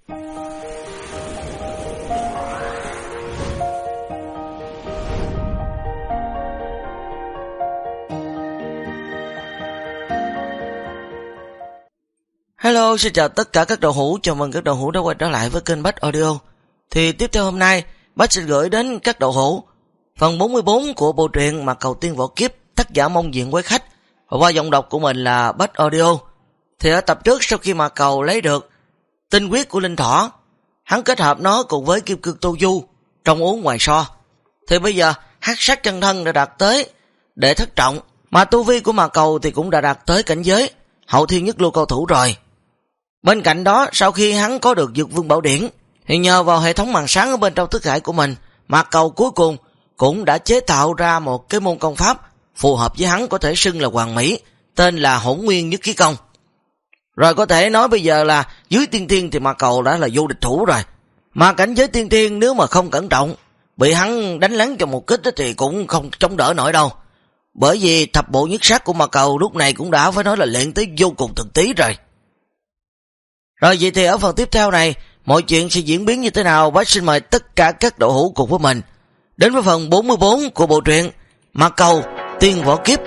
Hello, xin chào tất cả các đầu hữu, chào mừng các đầu hữu đã quay trở lại với kênh Bách Audio. Thì tiếp theo hôm nay, Bách sẽ gửi đến các đầu hữu phần 44 của bộ truyện Mà Cầu Tiên Võ Kiếp, tác giả Mông Diện Quái Khách, và qua giọng đọc của mình là Bách Audio. Thì ở tập trước, sau khi Mà Cầu lấy được tinh huyết của Linh Thỏ, hắn kết hợp nó cùng với Kim Cương Tô Du trong uống ngoài so, thì bây giờ hắc sát chân thân đã đạt tới đệ thất trọng, mà tu vi của Mà Cầu thì cũng đã đạt tới cảnh giới hậu thiên nhất lưu cao thủ rồi. Bên cạnh đó, sau khi hắn có được Dược Vương Bảo Điển, thì nhờ vào hệ thống màn sáng ở bên trong thức hải của mình, Mà Cầu cuối cùng cũng đã chế tạo ra một cái môn công pháp phù hợp với hắn, có thể xưng là hoàn mỹ, tên là Hỗn Nguyên Nhất Khí Công. Rồi có thể nói bây giờ là dưới tiên thiên thì Mà Cầu đã là vô địch thủ rồi. Mà cảnh giới tiên thiên nếu mà không cẩn trọng, bị hắn đánh lén cho một kích thì cũng không chống đỡ nổi đâu. Bởi vì thập bộ nhất sát của Mà Cầu lúc này cũng đã phải nói là luyện tới vô cùng thực tí rồi. Rồi vậy thì ở phần tiếp theo này, mọi chuyện sẽ diễn biến như thế nào? Bác xin mời tất cả các đội hữu cùng với mình đến với phần 44 của bộ truyện Mà Cầu Tiên Võ Kiếp.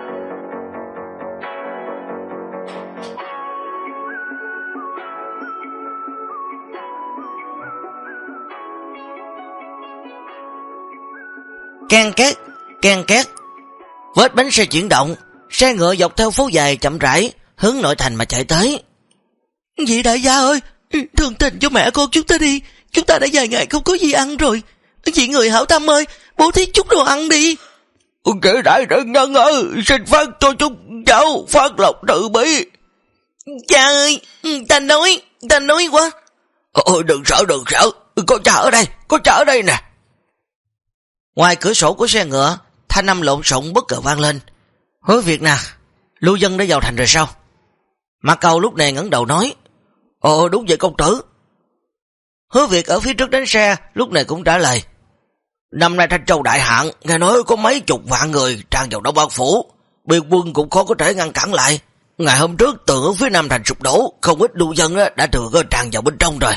Can két. Vết bánh xe chuyển động, xe ngựa dọc theo phố dài chậm rãi hướng nội thành mà chạy tới. Vị đại gia ơi, thương tình cho mẹ con chúng ta đi, chúng ta đã vài ngày không có gì ăn rồi. Vị người hảo tâm ơi, bố thí chút đồ ăn đi. Kẻ đại đại nhân ơi, xin phát cho chúng cháu phát lộc tự bi. Cha ơi, ta nói quá. Đừng sợ, có cha ở đây nè. Ngoài cửa sổ của xe ngựa, thanh âm lộn xộn bất ngờ vang lên. Hứa Việt nè, lưu dân đã vào thành rồi sao? Mà Cầu lúc này ngẩng đầu nói, đúng vậy công tử. Hứa Việt ở phía trước đánh xe lúc này cũng trả lời, năm nay Thanh Châu đại hạn, nghe nói có mấy chục vạn người tràn vào Đông Bắc phủ, biên quân cũng khó có thể ngăn cản lại. Ngày hôm trước tường ở phía nam thành sụp đổ, không ít lưu dân đã tràn vào bên trong rồi.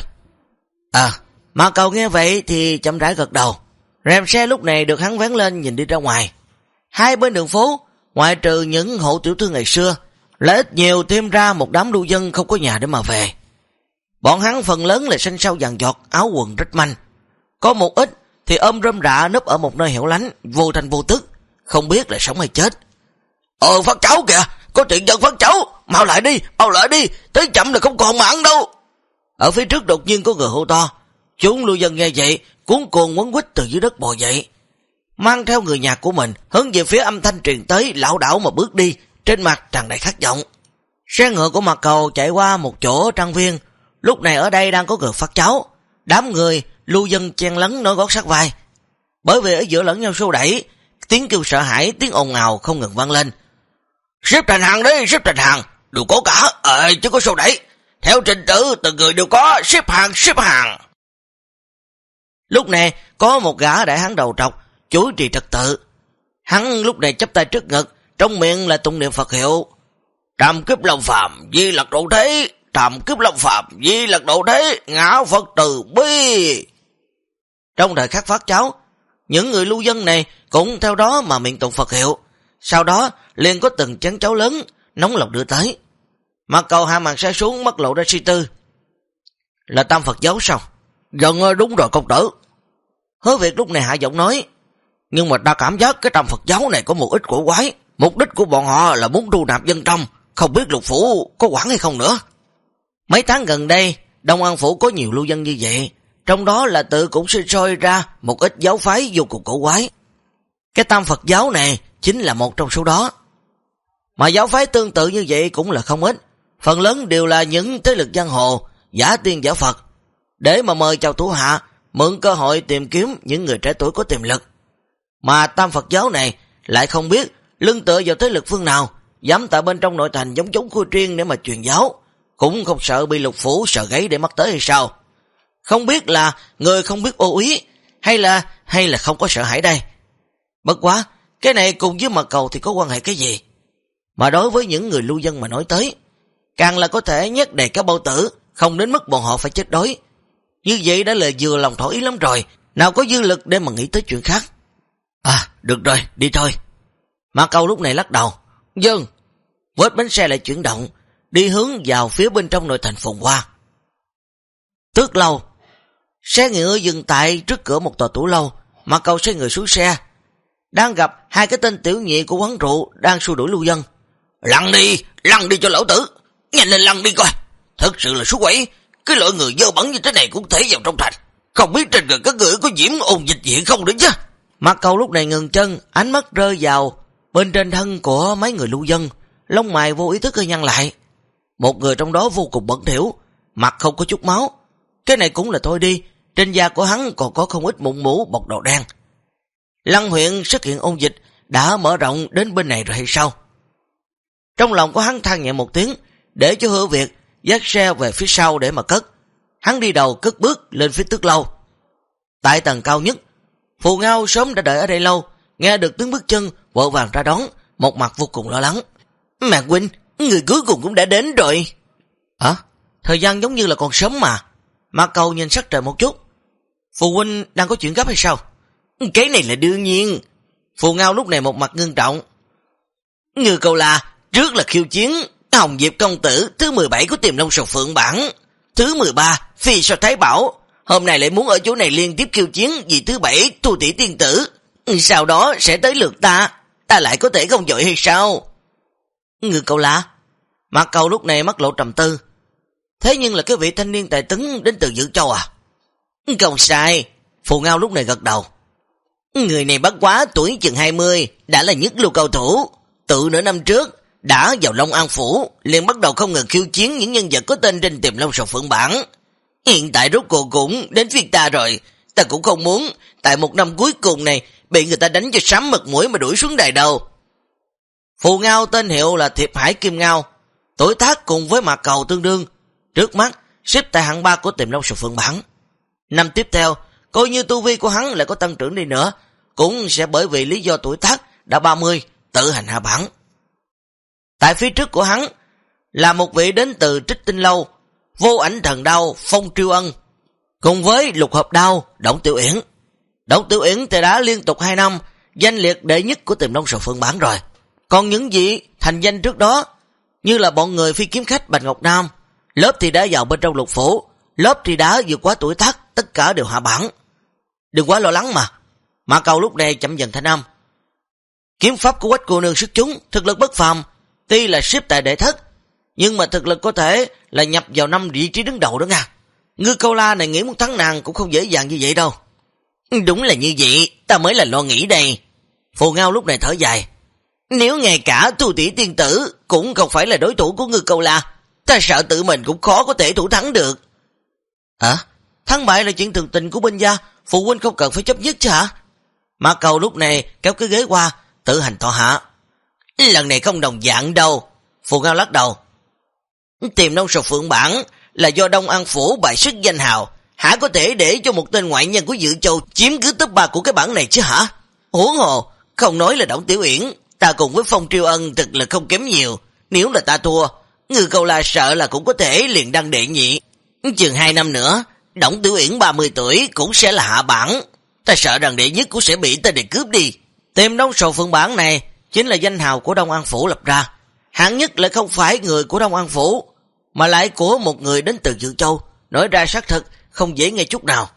Mà Cầu nghe vậy thì chậm rãi gật đầu. Rèm xe lúc này được hắn vén lên nhìn đi ra ngoài. Hai bên đường phố, ngoại trừ những hộ tiểu thương ngày xưa, lại ít nhiều thêm ra một đám lưu dân không có nhà để mà về. Bọn hắn phần lớn là xanh xao vàng giọt, áo quần rách manh. Có một ít thì ôm rơm rạ núp ở một nơi hẻo lánh, vô thanh vô tức, không biết là sống hay chết. Phát cháu kìa, có chuyện dân phát cháu, mau lại đi, tới chậm là không còn mà ăn đâu. Ở phía trước đột nhiên có người hô to. Chúng lưu dân nghe vậy, cuốn cuồng quấn quýt từ dưới đất bò dậy, mang theo người nhà của mình hướng về phía âm thanh truyền tới, lảo đảo mà bước đi, trên mặt tràn đầy khát vọng. Xe ngựa của Mà Cầu chạy qua một chỗ trang viên, lúc này ở đây đang có người phát cháo, đám người lưu dân chen lấn nối gót sát vai. Bởi vì ở giữa lẫn nhau xô đẩy, tiếng kêu sợ hãi, tiếng ồn ào không ngừng vang lên. Xếp thành hàng đi, đều có cả, chứ có xô đẩy, theo trình tự từng người đều có, xếp hàng. Lúc này có một gã đại hán đầu trọc chủ trì trật tự. Hắn lúc này chắp tay trước ngực, trong miệng là tụng niệm Phật hiệu. Trầm kiếp long phàm, di lặc độ thế, ngã Phật từ bi. Trong thời khắc phát cháo, những người lưu dân này cũng theo đó mà miệng tụng Phật hiệu. Sau đó liền có từng chén cháo lớn nóng lòng đưa tới. Mà Cầu hạ màn xe xuống, mắt lộ ra suy tư. Là Tam Phật giáo sao? Dân đúng rồi công tử. Hứa Việt lúc này hạ giọng nói, nhưng mà ta cảm giác cái Tam Phật giáo này có một ít cổ quái. Mục đích của bọn họ là muốn thu nạp dân trong, không biết lục phủ có quản hay không nữa. Mấy tháng gần đây, Đông An phủ có nhiều lưu dân như vậy, trong đó là tự cũng sinh sôi ra một ít giáo phái vô cùng cổ quái. Cái Tam Phật giáo này chính là một trong số đó. Mà giáo phái tương tự như vậy cũng là không ít, phần lớn đều là những thế lực giang hồ, giả tiên giả Phật, để mà mời chào thủ hạ, mượn cơ hội tìm kiếm những người trẻ tuổi có tiềm lực. Mà Tam Phật giáo này lại không biết lưng tựa vào thế lực phương nào, dám tại bên trong nội thành giống chống khui triên để mà truyền giáo, cũng không sợ bị lục phủ sợ gáy để mắt tới hay sao. Không biết là người không biết ô úy, hay là không có sợ hãi đây. Bất quá, cái này cùng với Mà Cầu thì có quan hệ cái gì? Mà đối với những người lưu dân mà nói tới, càng là có thể nhét đầy các bao tử, không đến mức bọn họ phải chết đói. Như vậy đã là vừa lòng thỏa ý lắm rồi, nào có dư lực để mà nghĩ tới chuyện khác. Được rồi, đi thôi. Mã Câu lúc này lắc đầu. Vâng. Vết bánh xe lại chuyển động, đi hướng vào phía bên trong nội thành Phồn Hoa. Tước lâu. Xe ngựa dừng tại trước cửa một tòa tủ lâu. Mã Câu xoay người xuống xe, đang gặp hai cái tên tiểu nhị của quán rượu đang xua đuổi lưu dân. Lăn đi cho lão tử, nhanh lên lăn đi coi. Thật sự là số quẩy, cái loại người dơ bẩn như thế này cũng thể vào trong thành, không biết trên người các người có nhiễm ôn dịch gì không nữa chứ. Mã Câu lúc này ngừng chân, ánh mắt rơi vào bên trên thân của mấy người lưu dân, lông mày vô ý thức hơi nhăn lại. Một người trong đó vô cùng bẩn thỉu, mặt không có chút máu. Cái này cũng là thôi đi, trên da của hắn còn có không ít mụn mũ bọc đầu đen. Lăng huyện xuất hiện ôn dịch đã mở rộng đến bên này rồi hay sao? Trong lòng của hắn than nhẹ một tiếng, để cho Hứa Việt dắt xe về phía sau để mà cất. Hắn đi đầu cất bước lên phía Tước lâu. Tại tầng cao nhất, Phù Ngao sớm đã đợi ở đây lâu, nghe được tiếng bước chân vội vàng ra đón, một mặt vô cùng lo lắng. Mạc huynh, người cuối cùng cũng đã đến rồi. Thời gian giống như là còn sớm mà. Mạc Câu nhìn sắc trời một chút. Phù huynh đang có chuyện gấp hay sao? Cái này là đương nhiên. Phù Ngao lúc này một mặt ngưng trọng. Ngư Câu La trước là khiêu chiến Hồng Diệp công tử thứ 17 của Tiềm Long Sầu Phượng bản, thứ 13 Phi Sao Thái Bảo, hôm nay lại muốn ở chỗ này liên tiếp khiêu chiến vị thứ 7 Thu Tỷ Tiên Tử. Sau đó sẽ tới lượt ta lại có thể không dội hay sao? Ngư Câu La. Mạc Câu lúc này mắt lộ trầm tư. Thế nhưng là cái vị thanh niên tài tấn đến từ Dự Châu à? Không sai. Phù Ngao lúc này gật đầu. Người này bất quá tuổi chừng 20, đã là nhất lưu cầu thủ. Tự nửa năm trước đã vào Long An Phủ, liền bắt đầu không ngừng khiêu chiến những nhân vật có tên trên Tiềm Long Sầu Phượng bản. Hiện tại rốt cuộc cũng đến phiên ta rồi. Ta cũng không muốn tại một năm cuối cùng này bị người ta đánh cho sám mật mũi mà đuổi xuống đài đâu. Phù Ngao tên hiệu là Thiệp Hải Kim Ngao, tuổi tác cùng với Mạc Cầu tương đương, trước mắt xếp tại hạng 3 của Tiềm Long Sầu Phượng bản. Năm tiếp theo, coi như tu vi của hắn lại có tăng trưởng đi nữa, cũng sẽ bởi vì lý do tuổi tác đã 30 tự hành hạ bản. Tại phía trước của hắn là một vị đến từ Trích Tinh Lâu, Vô Ảnh Thần Đao Phong Triêu Ân, cùng với Lục Hợp Đao Đổng Tiểu Uyển. Đổng Tiểu Uyển thì đã liên tục 2 năm danh liệt đệ nhất của Tiềm Long Sầu Phượng bản rồi. Còn những vị thành danh trước đó, như là bọn người phi kiếm khách Bạch Ngọc Nam, lớp thì đã vào bên trong lục phủ, lớp thì đã vượt quá tuổi tác, tất cả đều hạ bản. Đừng quá lo lắng mà. Mã Cầu lúc này chậm dần thanh âm. Kiếm pháp của Quách cô nương xuất chúng, thực lực bất phàm, tuy là xếp tại đệ thất, nhưng mà thực lực có thể là nhập vào 5 vị trí đứng đầu đó nha. Ngư Câu La này nghĩ muốn thắng nàng cũng không dễ dàng như vậy đâu. Đúng là như vậy, ta mới là lo nghĩ đây. Phù Ngao lúc này thở dài. Nếu ngay cả Thu Tỷ Tiên Tử cũng không phải là đối thủ của Ngư Câu La, ta sợ tự mình cũng khó có thể thủ thắng được. Thắng bại là chuyện thường tình của bên gia, phụ huynh không cần phải chấp nhất chứ hả? Mã Cầu lúc này kéo cái ghế qua, tự hành thọ hạ. Lần này không đồng dạng đâu. Phù Ngao lắc đầu. Tiềm Long Sầu Phượng bản là do Đông An Phủ bài sức danh hào, hả có thể để cho một tên ngoại nhân của Dự Châu chiếm cứ top 3 của cái bản này chứ hả? Huống hồ, không nói là Đổng Tiểu Uyển, ta cùng với Phong Triêu Ân thực lực không kém nhiều. Nếu là ta thua, Ngư Câu La sợ là cũng có thể liền đăng đệ nhị. Chừng 2 năm nữa, Đổng Tiểu Uyển 30 tuổi cũng sẽ là hạ bản. Ta sợ rằng đệ nhất cũng sẽ bị ta để cướp đi. Tiềm Long Sầu Phượng bản này chính là danh hào của Đông An Phủ lập ra. Hạng nhất lại không phải người của Đông An Phủ, mà lại của một người đến từ Dự Châu. Nói ra xác thực không dễ nghe chút nào.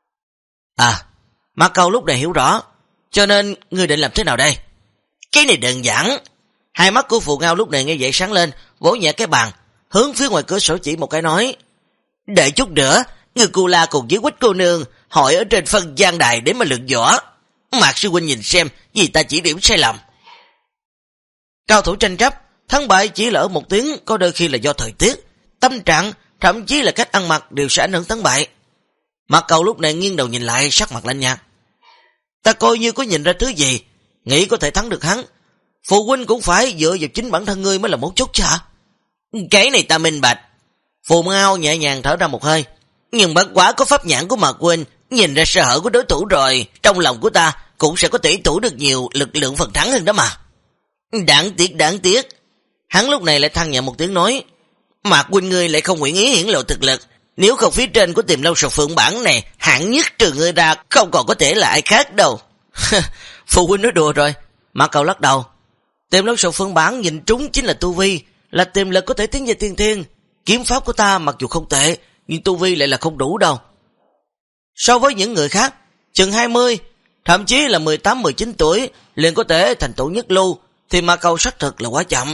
Mã Câu lúc này hiểu rõ. Cho nên ngươi định làm thế nào đây? Cái này đơn giản. Hai mắt của Phù Ngao lúc này nghe vậy sáng lên, vỗ nhẹ cái bàn, hướng phía ngoài cửa sổ chỉ một cái nói. Đợi chút nữa, Ngư Cô La cùng với Quách cô nương hỏi ở trên phân gian đài để mà luyện võ. Mạc sư huynh nhìn xem, vì ta chỉ điểm sai lầm. Cao thủ tranh chấp, thắng bại chỉ là ở một tiếng, có đôi khi là do thời tiết, tâm trạng, thậm chí là cách ăn mặc đều sẽ ảnh hưởng thắng bại. Mạc Cầu lúc này nghiêng đầu nhìn lại, sắc mặt lạnh nhạt. Ta coi như có nhìn ra thứ gì, nghĩ có thể thắng được hắn. Phụ huynh cũng phải dựa vào chính bản thân ngươi mới là mấu chốt chứ hả? Cái này ta minh bạch. Phù Ngao nhẹ nhàng thở ra một hơi. Nhưng bất quá có pháp nhãn của Mạc huynh, nhìn ra sơ hở của đối thủ rồi, trong lòng của ta cũng sẽ có thể thủ được nhiều lực lượng phần thắng hơn đó mà. Đáng tiếc. Hắn lúc này lại than nhẹ một tiếng nói. Mạc huynh ngươi lại không nguyện ý hiển lộ thực lực. Nếu không phía trên của Tiềm Long Sầu Phượng bản này, hạng nhất trừ ngươi ra không còn có thể là ai khác đâu. Phụ huynh nói đùa rồi. Mạc Cầu lắc đầu. Tiềm Long Sầu Phượng bản nhìn trúng chính là tu vi, là tiềm lực có thể tiến về tiên thiên. Kiếm pháp của ta mặc dù không tệ, nhưng tu vi lại là không đủ đâu. So với những người khác, chừng 20, thậm chí là 18-19 tuổi liền có thể thành tựu nhất lưu, thì Mạc Cầu xác thực là quá chậm.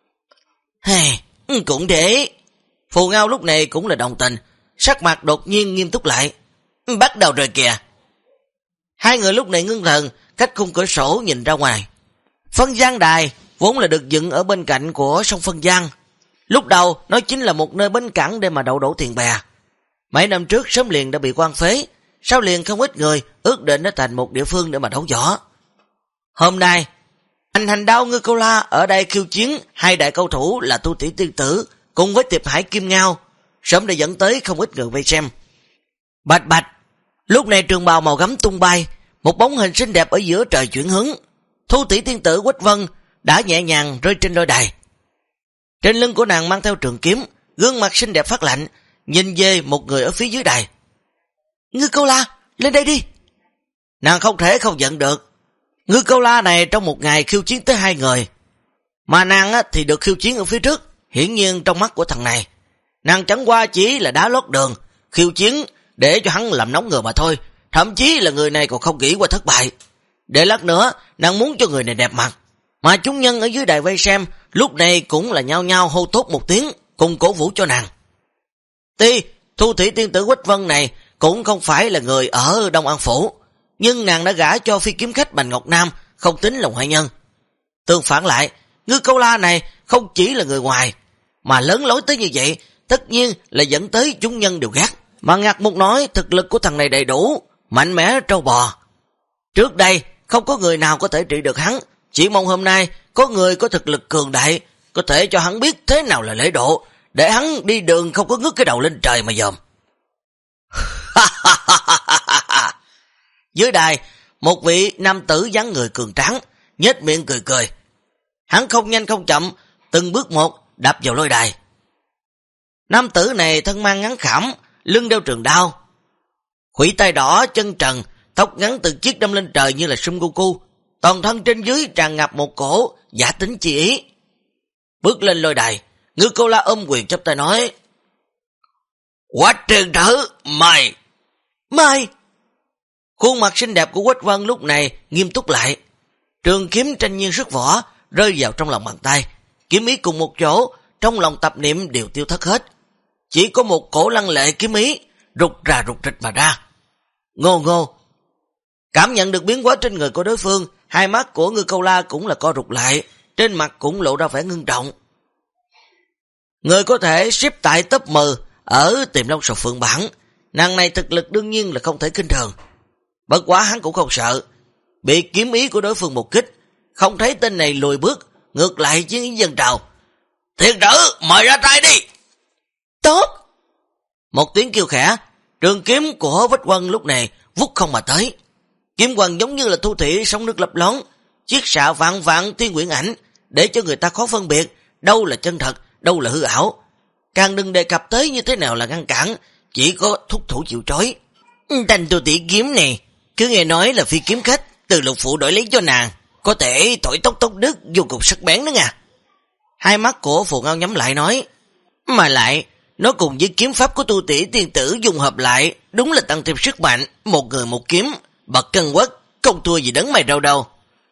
Cũng thế. Phù Ngao lúc này cũng là đồng tình, sắc mặt đột nhiên nghiêm túc lại. Bắt đầu rồi kìa. Hai người lúc này ngưng thần, cách khung cửa sổ nhìn ra ngoài. Phân Giang Đài vốn là được dựng ở bên cạnh của sông Phân Giang. Lúc đầu nó chính là một nơi bến cảng để mà đậu thuyền bè. Mấy năm trước sớm liền đã bị quan phế, sau liền không ít người ước định nó thành một địa phương để mà đấu võ. Hôm nay, Hành Đao Ngư Câu La ở đây khiêu chiến hai đại cao thủ là Tu Tỷ Tiên Tử cùng với Tiệp Hải Kim Ngao, sớm đã dẫn tới không ít người vây xem. Bạch bạch, lúc này trường bào màu gấm tung bay, một bóng hình xinh đẹp ở giữa trời chuyển hướng. Thu Tỷ Tiên Tử Quách Vân đã nhẹ nhàng rơi trên lôi đài. Trên lưng của nàng mang theo trường kiếm, gương mặt xinh đẹp phát lạnh, nhìn về một người ở phía dưới đài. Ngư Câu La, lên đây đi. Nàng không thể không giận được. Ngư Câu La này trong một ngày khiêu chiến tới 2 người, mà nàng thì được khiêu chiến ở phía trước. Hiển nhiên trong mắt của thằng này, nàng chẳng qua chỉ là đá lót đường, khiêu chiến để cho hắn làm nóng người mà thôi. Thậm chí là người này còn không nghĩ qua thất bại. Để lát nữa nàng muốn cho người này đẹp mặt. Mà chúng nhân ở dưới đài vây xem lúc này cũng là nhao nhao hô tốt một tiếng, cùng cổ vũ cho nàng. Tuy Thu Thủy Tiên Tử Quách Vân này cũng không phải là người ở Đông An Phủ, nhưng nàng đã gả cho phi kiếm khách Bành Ngọc Nam, không tính là ngoại nhân. Tương phản lại, Ngư Câu La này không chỉ là người ngoài, mà lớn lối tới như vậy, tất nhiên là dẫn tới chúng nhân đều ghét. Mà Ngạc Mục nói thực lực của thằng này đầy đủ, mạnh mẽ trâu bò. Trước đây không có người nào có thể trị được hắn, chỉ mong hôm nay có người có thực lực cường đại, có thể cho hắn biết thế nào là lễ độ, để hắn đi đường không có ngước cái đầu lên trời mà dòm. Dưới đài, một vị nam tử dáng người cường tráng, nhếch miệng cười cười. Hắn không nhanh không chậm, từng bước một đạp vào lôi đài. Nam tử này thân mang ngắn khảm, lưng đeo trường đao, khuỷu tay đỏ, chân trần, tóc ngắn từng chiếc đâm lên trời như là Sun Goku, toàn thân trên dưới tràn ngập một cổ giả tính chi ý. Bước lên lôi đài, Ngư Câu La ôm quyền chắp tay nói: Quách Trường Tử, mày. Khuôn mặt xinh đẹp của Quách Vân lúc này nghiêm túc lại. Trường kiếm tranh nhiên xuất vỏ, rơi vào trong lòng bàn tay. Kiếm ý cùng một chỗ, trong lòng tập niệm đều tiêu thất hết. Chỉ có một cổ lăng lệ kiếm ý, rụt rịch mà ra. Ngô. Cảm nhận được biến hóa trên người của đối phương, hai mắt của Ngư Câu La cũng là co rụt lại, trên mặt cũng lộ ra vẻ ngưng trọng. Người có thể xếp tại top 10 ở Tiềm Long Sầu Phượng bản, nàng này thực lực đương nhiên là không thể kinh thường. Bất quá hắn cũng không sợ, bị kiếm ý của đối phương một kích, không thấy tên này lùi bước, ngược lại chiến ý dân trào. Thiên tử, mời ra tay đi. Tốt. Một tiếng kêu khẽ, trường kiếm của Vách Quân lúc này vút không mà tới. Kiếm quần giống như là thu thủy sóng nước lấp lón, chiết xạ vạn tiên quyển ảnh, để cho người ta khó phân biệt đâu là chân thật, đâu là hư ảo. Càng đừng đề cập tới như thế nào là ngăn cản, chỉ có thúc thủ chịu trói. Thanh tu tỷ kiếm này, cứ nghe nói là phi kiếm khách từ Lục Phụ đổi lấy cho nàng, có thể thổi tốc đức vô cùng sắc bén đó nha. Hai mắt của Phù Ngao nhắm lại nói, mà lại nó cùng với kiếm pháp của Tu Tỷ Tiên Tử dùng hợp lại, đúng là tăng thêm sức mạnh, một người một kiếm, bậc cân quất, không thua gì đấng mày râu đâu.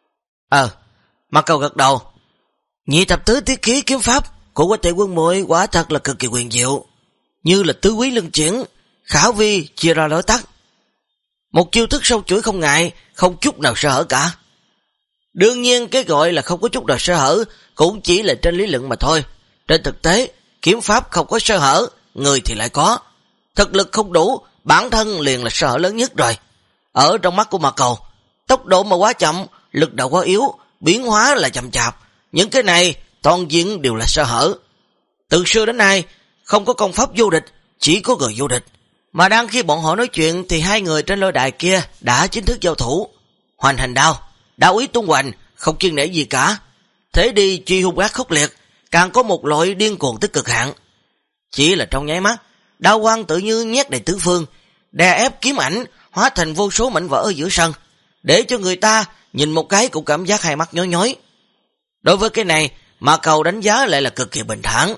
Mạc Cầu gật đầu. Nhị thập tứ tiết khí kiếm pháp của Quách Tệ Quân muội quả thật là cực kỳ quyền diệu, như là tứ quý lưng chuyển, khảo vi chia ra lối tắt. Một chiêu thức sâu chuỗi không ngại, không chút nào sơ hở cả. Đương nhiên cái gọi là không có chút nào sơ hở cũng chỉ là trên lý luận mà thôi. Trên thực tế, kiếm pháp không có sơ hở, người thì lại có. Thực lực không đủ, bản thân liền là sơ hở lớn nhất rồi. Ở trong mắt của Mạc Cầu, tốc độ mà quá chậm, lực đạo quá yếu, biến hóa là chậm chạp. Những cái này toàn diện đều là sơ hở. Từ xưa đến nay, không có công pháp vô địch, chỉ có người vô địch. Mà đang khi bọn họ nói chuyện thì hai người trên lôi đài kia đã chính thức giao thủ. Hoành hành đao, đao ý tung hoành, không kiêng nể gì cả. Thế đi truy hung ác khốc liệt, càng có một loại điên cuồng tới cực hạn. Chỉ là trong nháy mắt, đao quang tự như nhét đầy tứ phương, đè ép kiếm ảnh hóa thành vô số mảnh vỡ ở giữa sân, để cho người ta nhìn một cái cũng cảm giác hai mắt nhói nhói. Đối với cái này, Mạc Cầu đánh giá lại là cực kỳ bình thản.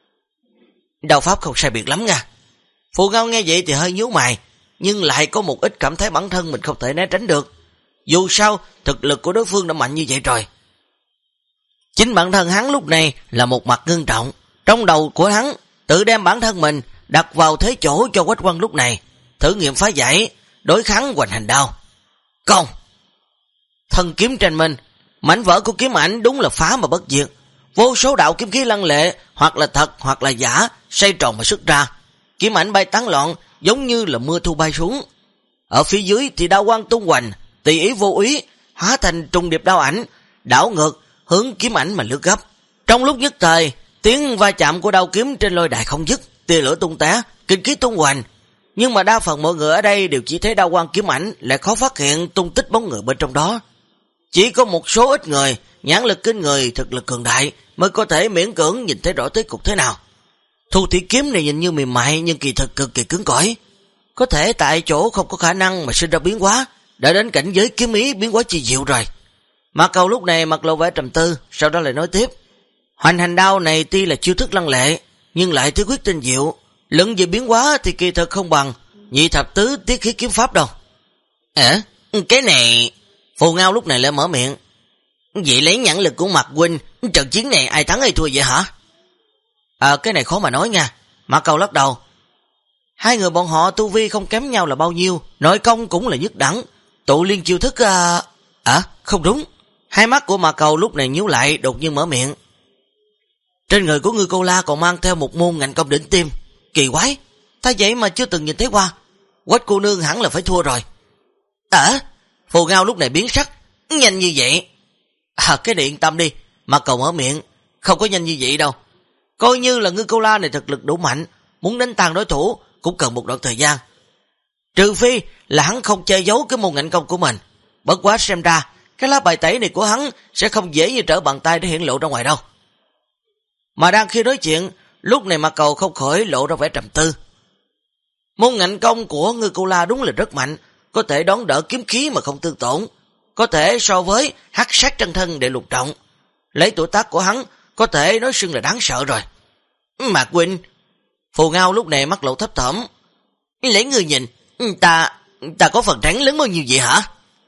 Đao pháp không sai biệt lắm nha. Phù Ngao nghe vậy thì hơi nhíu mày, nhưng lại có một ít cảm thấy bản thân mình không thể né tránh được. Dù sao, thực lực của đối phương đã mạnh như vậy rồi. Chính bản thân hắn lúc này là một mặt ngưng trọng. Trong đầu của hắn tự đem bản thân mình đặt vào thế chỗ cho Quách Quang lúc này, thử nghiệm phá giải, đối kháng hoành hành đao. Công! Thân kiếm trên mình, mảnh vỡ của kiếm ảnh đúng là phá mà bất diệt. Vô số đạo kiếm khí lăng lệ, hoặc là thật hoặc là giả, xoay tròn mà xuất ra. Kiếm ảnh bay tán loạn, giống như là mưa thu bay xuống. Ở phía dưới thì đao quang tung hoành, tùy ý vô ý, hóa thành trùng điệp đao ảnh, đảo ngược, hướng kiếm ảnh mà lướt gấp. Trong lúc nhất thời, tiếng va chạm của đao kiếm trên lôi đài không dứt, tia lửa tung té, kinh khí tung hoành. Nhưng mà đa phần mọi người ở đây đều chỉ thấy đao quang kiếm ảnh, lại khó phát hiện tung tích bóng người bên trong đó. Chỉ có một số ít người, nhãn lực kinh người, thực lực cường đại mới có thể miễn cưỡng nhìn thấy rõ tới cục thế nào. Thu thủy kiếm này nhìn như mềm mại nhưng kỳ thực cực kỳ cứng cỏi. Có thể tại chỗ không có khả năng mà sinh ra biến hóa, đã đến cảnh giới kiếm ý biến hóa chi diệu rồi. Mạc Cầu lúc này mặt lộ vẻ trầm tư, sau đó lại nói tiếp. Hoành hành đao này tuy là chiêu thức lăng lệ, nhưng lại thiếu quyết tinh diệu. Luận về biến hóa thì kỳ thực không bằng nhị thập tứ tiết khí kiếm pháp đâu. Cái này... Phù Ngao lúc này lại mở miệng. Vậy lấy nhãn lực của Mạc huynh, trận chiến này ai thắng ai thua vậy hả? Cái này khó mà nói nha. Mạc Cầu lắc đầu. Hai người bọn họ tu vi không kém nhau là bao nhiêu, nội công cũng là nhất đẳng, tụ liên chiêu thức... không đúng. Hai mắt của Mạc Cầu lúc này nhíu lại, đột nhiên mở miệng. Trên người của Ngư Cô La còn mang theo một môn ngạnh công đỉnh tim. Kỳ quái, ta vậy mà chưa từng nhìn thấy qua. Quách cô nương hẳn là phải thua rồi. Phù Ngao lúc này biến sắc. Nhanh như vậy? Cái này yên tâm đi. Mạc Cầu mở miệng. Không có nhanh như vậy đâu. Coi như là Ngư Cô La này thực lực đủ mạnh, muốn đánh tan đối thủ cũng cần một đoạn thời gian. Trừ phi là hắn không che giấu cái môn ngạnh công của mình. Bất quá xem ra cái lá bài tẩy này của hắn sẽ không dễ như trở bàn tay để hiển lộ ra ngoài đâu. Mà đang khi nói chuyện, lúc này Mạc Cầu không khỏi lộ ra vẻ trầm tư. Môn ngạnh công của Ngư Cô La đúng là rất mạnh, có thể đón đỡ kiếm khí mà không tương tổn, có thể so với hắc sát chân thân để lục trọng. Lấy tuổi tác của hắn, có thể nói xưng là đáng sợ rồi. Mạc huynh, Phù Ngao lúc này mắt lộ thấp thỏm. Lấy người nhìn, ta có phần thắng lớn bao nhiêu vậy hả?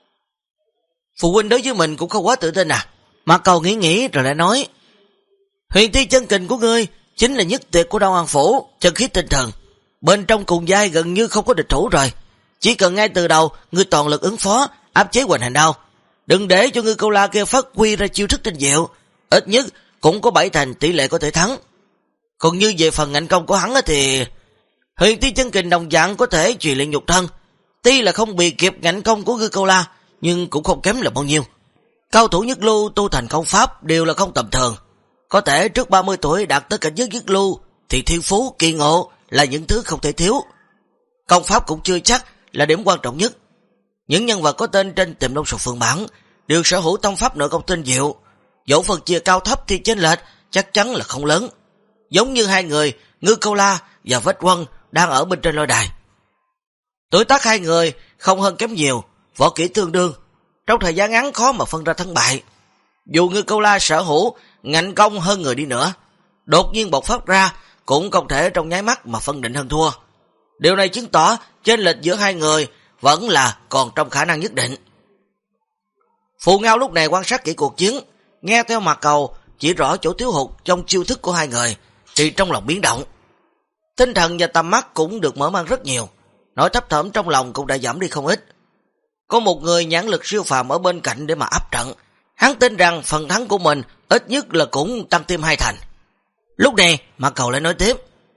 Phụ huynh đối với mình cũng không quá tự tin à? Mạc Cầu nghĩ rồi lại nói. Huyền Ti chân kình của ngươi chính là nhất tuyệt của Đao Hoàng Phủ, chân khí tinh thần. Bên trong cùng giai gần như không có địch thủ rồi. Chỉ cần ngay từ đầu ngươi toàn lực ứng phó, áp chế hoành hành đao. Đừng để cho Ngư Câu La kia phát huy ra chiêu thức tinh diệu, ít nhất cũng có 7 thành tỷ lệ có thể thắng. Còn như về phần ngạnh công của hắn thì Huyền Ti chân kình đồng dạng có thể truyền luyện nhục thân. Tuy là không bị kịp ngạnh công của Ngư Câu La, nhưng cũng không kém là bao nhiêu. Cao thủ nhất lưu tu thành công pháp đều là không tầm thường. Có thể trước 30 tuổi đạt tới cảnh giới nhất lưu thì thiên phú, kỳ ngộ là những thứ không thể thiếu. Công pháp cũng chưa chắc là điểm quan trọng nhất. Những nhân vật có tên trên Tiềm Long Sục Phượng Bản đều sở hữu tông pháp nội công tinh diệu. Dẫu phần chia cao thấp thì chênh lệch chắc chắn là không lớn. Giống như hai người Ngư Câu La và Vết Quân đang ở bên trên lôi đài. Tuổi tác hai người không hơn kém nhiều, võ kỹ tương đương, trong thời gian ngắn khó mà phân ra thắng bại. Dù Ngư Câu La sở hữu ngạnh công hơn người đi nữa, đột nhiên bộc phát ra cũng không thể trong nháy mắt mà phân định hơn thua. Điều này chứng tỏ chênh lệch giữa hai người vẫn là còn trong khả năng nhất định. Phù Ngao lúc này quan sát kỹ cuộc chiến, nghe theo Mạc Cầu chỉ rõ chỗ thiếu hụt trong chiêu thức của hai người thì trong lòng biến động. Tinh thần và tầm mắt cũng được mở mang rất nhiều, nỗi thấp thỏm trong lòng cũng đã giảm đi không ít. Có một người nhãn lực siêu phàm ở bên cạnh để mà áp trận, hắn tin rằng phần thắng của mình ít nhất là cũng tăng thêm 2 thành. Lúc này Mạc Cầu lại nói tiếp.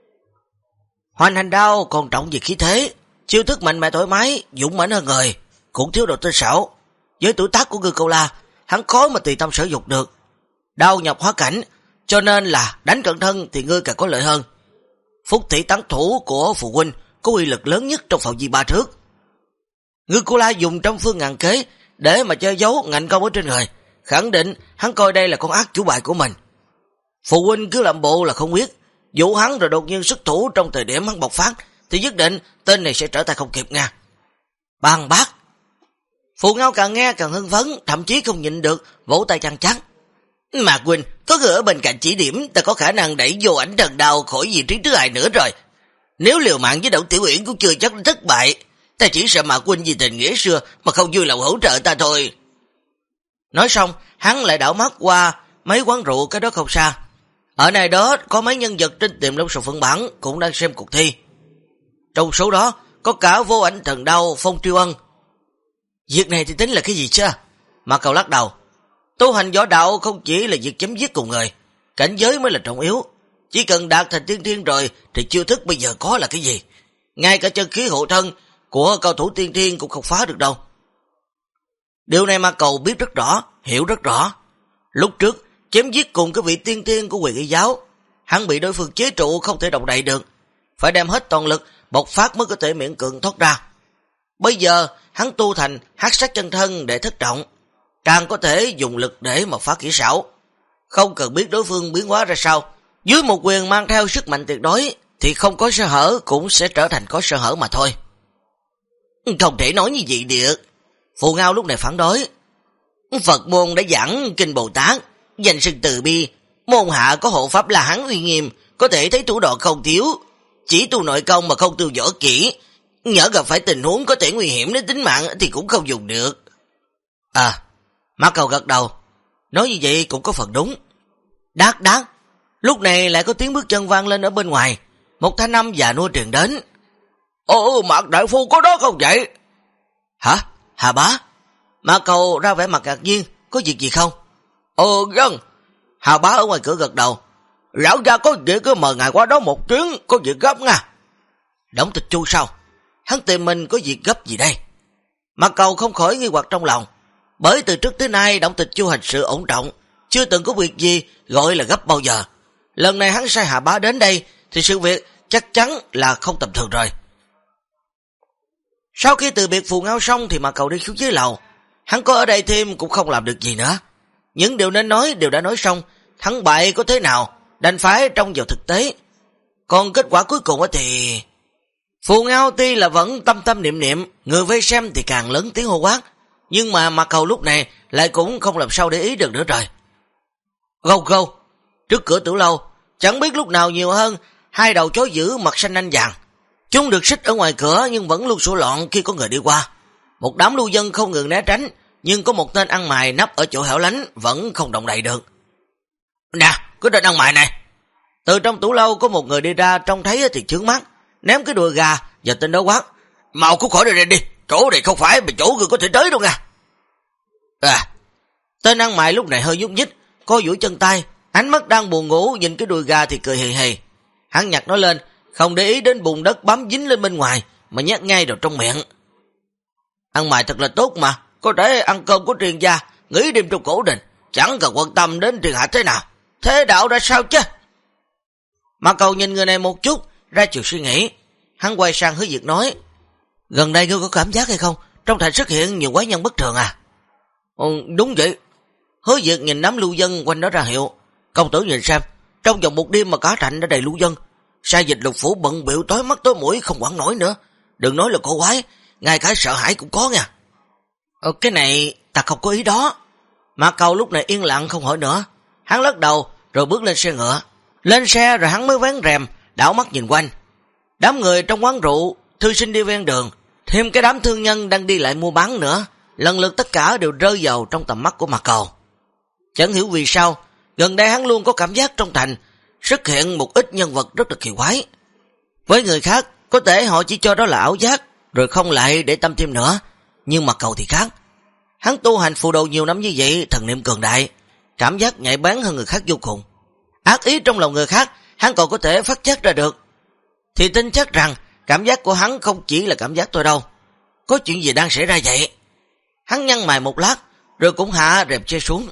Hoành hành đao còn trọng về khí thế, chiêu thức mạnh mẽ thoải mái, dũng mãnh hơn người, cũng thiếu độ tinh xảo. Với tuổi tác của Ngư Câu La, hắn khó mà tùy tâm sử dụng được. Đao nhập hóa cảnh, cho nên là đánh cận thân thì ngươi càng có lợi hơn. Phúc thị tán thủ của phụ huynh có uy lực lớn nhất trong phạm vi 3 thước. Ngư Câu La dùng trăm phương ngàn kế để mà che giấu ngạnh công ở trên người, khẳng định hắn coi đây là con ác chủ bài của mình. Phụ huynh cứ làm bộ là không biết, dụ hắn rồi đột nhiên xuất thủ trong thời điểm hắn bộc phát, thì nhất định tên này sẽ trở tay không kịp nha. Bằng bác. Phù Ngao càng nghe càng hưng phấn, thậm chí không nhịn được, vỗ tay chăn chắn. Mạc huynh, có người ở bên cạnh chỉ điểm, ta có khả năng đẩy vô ảnh thần đao khỏi vị trí thứ hai nữa rồi. Nếu liều mạng với Đổng Tiểu Uyển cũng chưa chắc thất bại, ta chỉ sợ Mạc huynh vì tình nghĩa xưa mà không vui lòng hỗ trợ ta thôi. Nói xong, hắn lại đảo mắt qua mấy quán rượu cái đó không xa. Ở này đó có mấy nhân vật trên tiệm Long Sầu Phân Bản cũng đang xem cuộc thi. Trong số đó có cả Vô Ảnh Thần Đao Phong Triêu Ân. Việc này thì tính là cái gì chứ? Mạc Cầu lắc đầu. Tu hành võ đạo không chỉ là việc chém giết cùng người, cảnh giới mới là trọng yếu. Chỉ cần đạt thành tiên thiên rồi thì chiêu thức bây giờ có là cái gì? Ngay cả chân khí hộ thân của cao thủ tiên thiên cũng không phá được đâu. Điều này Mạc Cầu biết rất rõ, hiểu rất rõ. Lúc trước chém giết cùng cái vị tiên thiên của Quyền Y giáo, hắn bị đối phương chế trụ không thể động đậy được, phải đem hết toàn lực bộc phát mới có thể miễn cưỡng thoát ra. Bây giờ hắn tu thành hắc sát chân thân để thất trọng, càng có thể dùng lực để mà phá kỹ xảo, không cần biết đối phương biến hóa ra sao. Dưới một quyền mang theo sức mạnh tuyệt đối thì không có sơ hở cũng sẽ trở thành có sơ hở mà thôi. Không thể nói như vậy được. Phù Ngao lúc này phản đối. Phật môn đã giảng kinh Bồ Tát, danh sưng từ bi, môn hạ có hộ pháp là hắn uy nghiêm, có thể thấy thủ đoạn không thiếu, chỉ tu nội công mà không tu võ kỹ, nhỡ gặp phải tình huống có thể nguy hiểm đến tính mạng thì cũng không dùng được. Mạc Cầu gật đầu, nói như vậy cũng có phần đúng. Đát. Lúc này lại có tiếng bước chân vang lên ở bên ngoài, một thanh âm già nua truyền đến. Mạc đại phu có đó không vậy? Hả? Hà bá? Mạc Cầu ra vẻ mặt ngạc nhiên, có việc gì không? Vâng. Hà bá ở ngoài cửa gật đầu. Lão gia có việc cứ mời ngài qua đó một chuyến, có việc gấp nha. Đổng Tịch Chu sao? Hắn tìm mình có việc gấp gì đây? Mạc Cầu không khỏi nghi hoặc trong lòng, bởi từ trước tới nay Đổng Tịch Chu hành sự ổn trọng, chưa từng có việc gì gọi là gấp bao giờ. Lần này hắn sai Hà bá đến đây thì sự việc chắc chắn là không tầm thường rồi. Sau khi từ biệt Phù Ngao xong thì Mạc Cầu đi xuống dưới lầu. Hắn có ở đây thêm cũng không làm được gì nữa. Những điều nên nói đều đã nói xong, thắng bại có thế nào đành phải trông vào thực tế. Còn kết quả cuối cùng thì Phù Ngao tuy là vẫn tâm niệm, người vây xem thì càng lớn tiếng hô quát, nhưng mà Mạc Cầu lúc này lại cũng không làm sao để ý được nữa rồi. Gâu, trước cửa tử lâu, chẳng biết lúc nào nhiều hơn hai đầu chó dữ mặt xanh anh vàng. Chúng được xích ở ngoài cửa nhưng vẫn luôn sủa loạn khi có người đi qua. Một đám lưu dân không ngừng né tránh, nhưng có một tên ăn mày nấp ở chỗ hẻo lánh vẫn không động đậy được. Nè, cái tên ăn mày này. Từ trong tủ lâu có một người đi ra, trông thấy thì chướng mắt, ném cái đùi gà và tên đó quát. Mau cút khỏi đây đi, chỗ này không phải mà chỗ người có thể tới đâu nha. Tên ăn mày lúc này hơi nhúc nhích, co duỗi chân tay, ánh mắt đang buồn ngủ nhìn cái đùi gà thì cười hì hì. Hắn nhặt nó lên, không để ý đến bùn đất bám dính lên bên ngoài mà nhét ngay vào trong miệng. Ăn mày thật là tốt mà, có thể ăn cơm của triền gia, nghỉ đêm trong cổ đình, chẳng cần quan tâm đến triền hạ thế nào. Thế đạo ra sao chứ? Mạc Cầu nhìn người này một chút, ra chiều suy nghĩ. Hắn quay sang Hứa Diệt nói. Gần đây ngươi có cảm giác hay không? Trong thành xuất hiện nhiều quái nhân bất thường à? Đúng vậy. Hứa Diệt nhìn đám lưu dân quanh đó ra hiệu. Công tử nhìn xem, trong vòng một đêm mà cả thành đã đầy lưu dân. Sai dịch lục phủ bận bịu tối mắt tối mũi không quản nổi nữa. Đừng nói là cổ quái, ngay cả sợ hãi cũng có nha. Cái này ta không có ý đó. Mạc Cầu lúc này yên lặng không hỏi nữa. Hắn lắc đầu rồi bước lên xe ngựa. Lên xe rồi hắn mới vén rèm, đảo mắt nhìn quanh. Đám người trong quán rượu, thư sinh đi ven đường, thêm cái đám thương nhân đang đi lại mua bán nữa, lần lượt tất cả đều rơi vào trong tầm mắt của Mạc Cầu. Chẳng hiểu vì sao, gần đây hắn luôn có cảm giác trong thành xuất hiện một ít nhân vật rất là kỳ quái. Với người khác, có thể họ chỉ cho đó là ảo giác, rồi không lại để tâm thêm nữa. Nhưng Mạc Cầu thì khác. Hắn tu hành phù đồ nhiều năm như vậy, thần niệm cường đại, cảm giác nhạy bén hơn người khác vô cùng. Ác ý trong lòng người khác, hắn còn có thể phát giác ra được. Thì tin chắc rằng, cảm giác của hắn không chỉ là cảm giác thôi đâu. Có chuyện gì đang xảy ra vậy? Hắn nhăn mày một lát, rồi cũng hạ rèm che xuống.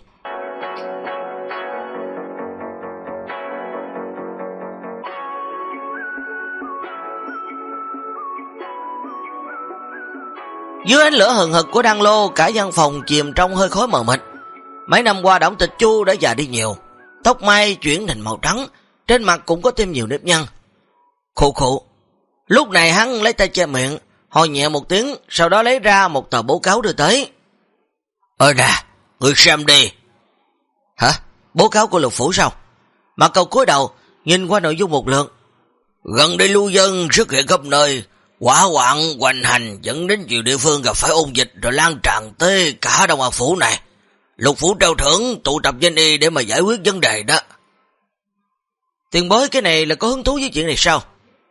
Dưới ánh lửa hừng hực của đan lô, cả văn phòng chìm trong hơi khói mờ mịt. Mấy năm qua Đổng Tịch Chu đã già đi nhiều, tóc mai chuyển thành màu trắng, trên mặt cũng có thêm nhiều nếp nhăn. Khụ khụ. Lúc này hắn lấy tay che miệng, ho nhẹ một tiếng, sau đó lấy ra một tờ báo cáo đưa tới. Nè, ngươi xem đi. Hả? Báo cáo của Lục Phủ sao? Mạc Cầu cúi đầu, nhìn qua nội dung một lượt. Gần đây lưu dân xuất hiện khắp nơi, hỏa hoạn hoành hành dẫn đến nhiều địa phương gặp phải ôn dịch rồi lan tràn tới cả Đông An Phủ này. Lục Phủ treo thưởng tụ tập danh y để mà giải quyết vấn đề đó. Tiền bối cái này là có hứng thú với chuyện này sao?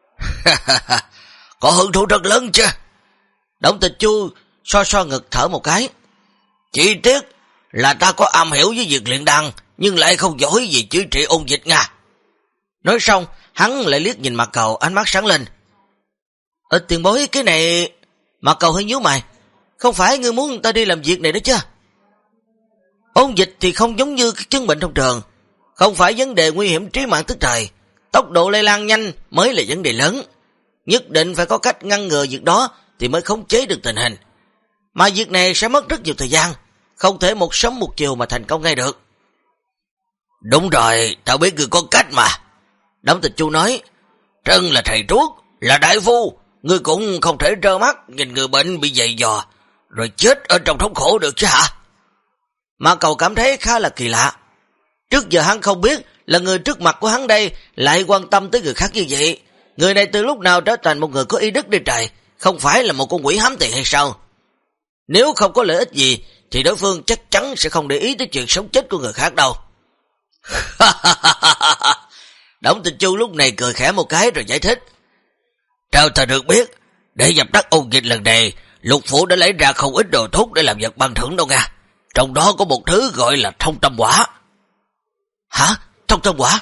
Có hứng thú rất lớn chứ. Đổng Tịch Chu so ngực thở một cái. Chỉ tiếc là ta có am hiểu với việc luyện đan, nhưng lại không giỏi gì chữa trị ôn dịch nha. Nói xong, hắn lại liếc nhìn Mạc Cầu, ánh mắt sáng lên. Tiền bối cái này... Mạc Cầu hơi nhíu mày. Không phải ngươi muốn ta đi làm việc này đó chứ? Ôn dịch thì không giống như các chứng bệnh thông thường, không phải vấn đề nguy hiểm trí mạng tức thời. Tốc độ lây lan nhanh mới là vấn đề lớn. Nhất định phải có cách ngăn ngừa việc đó thì mới khống chế được tình hình. Mà việc này sẽ mất rất nhiều thời gian, không thể một sớm một chiều mà thành công ngay được. Đúng rồi, tao biết ngươi có cách mà. Đổng Tịch Chu nói. Trân là thầy thuốc, là đại phu, ngươi cũng không thể trơ mắt nhìn người bệnh bị dày dò rồi chết ở trong thống khổ được chứ hả? Mạc Cầu cảm thấy khá là kỳ lạ. Trước giờ hắn không biết là người trước mặt của hắn đây lại quan tâm tới người khác như vậy. Người này từ lúc nào trở thành một người có ý đức đi trời, không phải là một con quỷ hám tiền hay sao? Nếu không có lợi ích gì thì đối phương chắc chắn sẽ không để ý tới chuyện sống chết của người khác đâu. Đổng Tịch Chu lúc này cười khẽ một cái rồi giải thích. Theo ta được biết, để dập tắt ôn dịch lần này, Lục Phủ đã lấy ra không ít đồ thuốc để làm vật ban thưởng đâu nha. Trong đó có một thứ gọi là thông tâm quả. Hả? Thông tâm quả?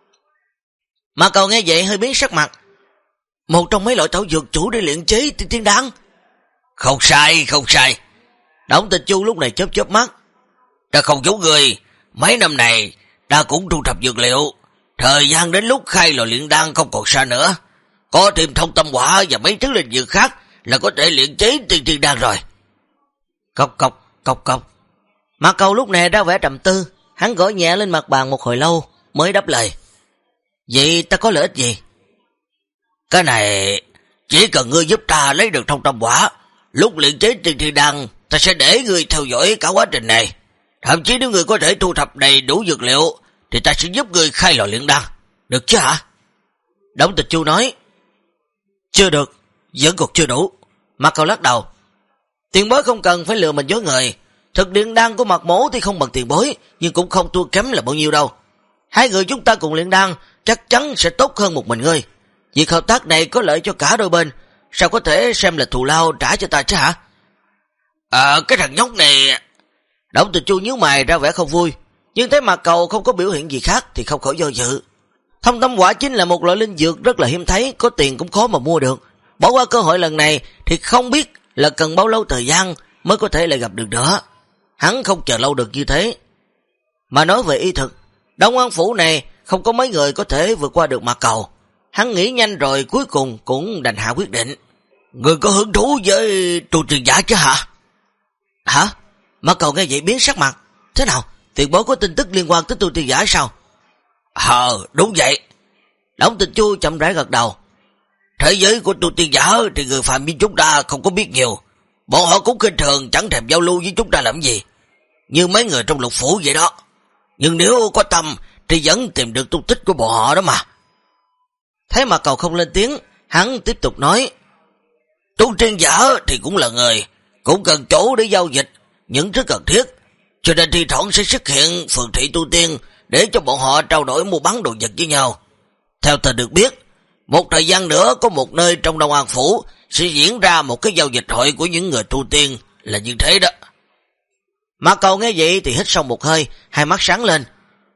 Mà Cầu nghe vậy hơi biến sắc mặt. Một trong mấy loại thảo dược chủ để luyện chế tiên đan. Không sai, không sai. Đổng Tịch Chu lúc này chớp chớp mắt. Ta không giấu người, mấy năm này ta cũng thu thập dược liệu. Thời gian đến lúc khai lò luyện đan không còn xa nữa. Có thêm thông tâm quả và mấy thứ linh dược khác là có thể luyện chế tiên đan rồi. Cộc cộc, cộc cộc. Mạc Cầu lúc này ra vẻ trầm tư, hắn gõ nhẹ lên mặt bàn một hồi lâu mới đáp lời. Vậy ta có lợi ích gì? Cái này chỉ cần ngươi giúp ta lấy được thông tâm quả, lúc luyện chế tiên đan ta sẽ để ngươi theo dõi cả quá trình này. Thậm chí nếu ngươi có thể thu thập đầy đủ dược liệu thì ta sẽ giúp ngươi khai lò luyện đan. Được chứ hả? Đổng Tịch Chu nói. Chưa được, vẫn còn chưa đủ. Mạc Cầu lắc đầu. Tiền bối không cần phải lừa mình dối người. Thực luyện đan của Mạc Mỗ thì không bằng tiền bối, nhưng cũng không thua kém là bao nhiêu đâu. Hai người chúng ta cùng luyện đan chắc chắn sẽ tốt hơn một mình ngươi. Việc hợp tác này có lợi cho cả đôi bên, sao có thể xem là thù lao trả cho ta chứ hả? Cái thằng nhóc này... Đổng Tịch Chu nhíu mày ra vẻ không vui, nhưng thấy Mạc Cầu không có biểu hiện gì khác thì không khỏi do dự. Thông tâm quả chính là một loại linh dược rất là hiếm thấy, có tiền cũng khó mà mua được. Bỏ qua cơ hội lần này thì không biết là cần bao lâu thời gian mới có thể lại gặp được nữa. Hắn không chờ lâu được như thế. Mà nói về y thực, Đông An Phủ này không có mấy người có thể vượt qua được Mạc Cầu. Hắn nghĩ nhanh rồi cuối cùng cũng đành hạ quyết định. Người có hứng thú với tu tiên giả chứ hả? Hả? Mạc Cầu nghe vậy biến sắc mặt. Thế nào? Tiền bối có tin tức liên quan tới tu tiên giả sao? Đúng vậy. Đổng Tịch Chu chậm rãi gật đầu. Thế giới của tu tiên giả thì người phàm như chúng ta không có biết nhiều. Bọn họ cũng khinh thường chẳng thèm giao lưu với chúng ta làm gì, như mấy người trong Lục Phủ vậy đó. Nhưng nếu có tâm thì vẫn tìm được tung tích của bọn họ đó mà. Thấy Mạc Cầu không lên tiếng, hắn tiếp tục nói. Tu tiên giả thì cũng là người, cũng cần chỗ để giao dịch những thứ cần thiết, cho nên thi thoảng sẽ xuất hiện phường thị tu tiên để cho bọn họ trao đổi mua bán đồ vật với nhau. Theo ta được biết, một thời gian nữa có một nơi trong Đông An Phủ sẽ diễn ra một cái giao dịch hội của những người tu tiên là như thế đó. Mạc Cầu nghe vậy thì hít sâu một hơi, hai mắt sáng lên.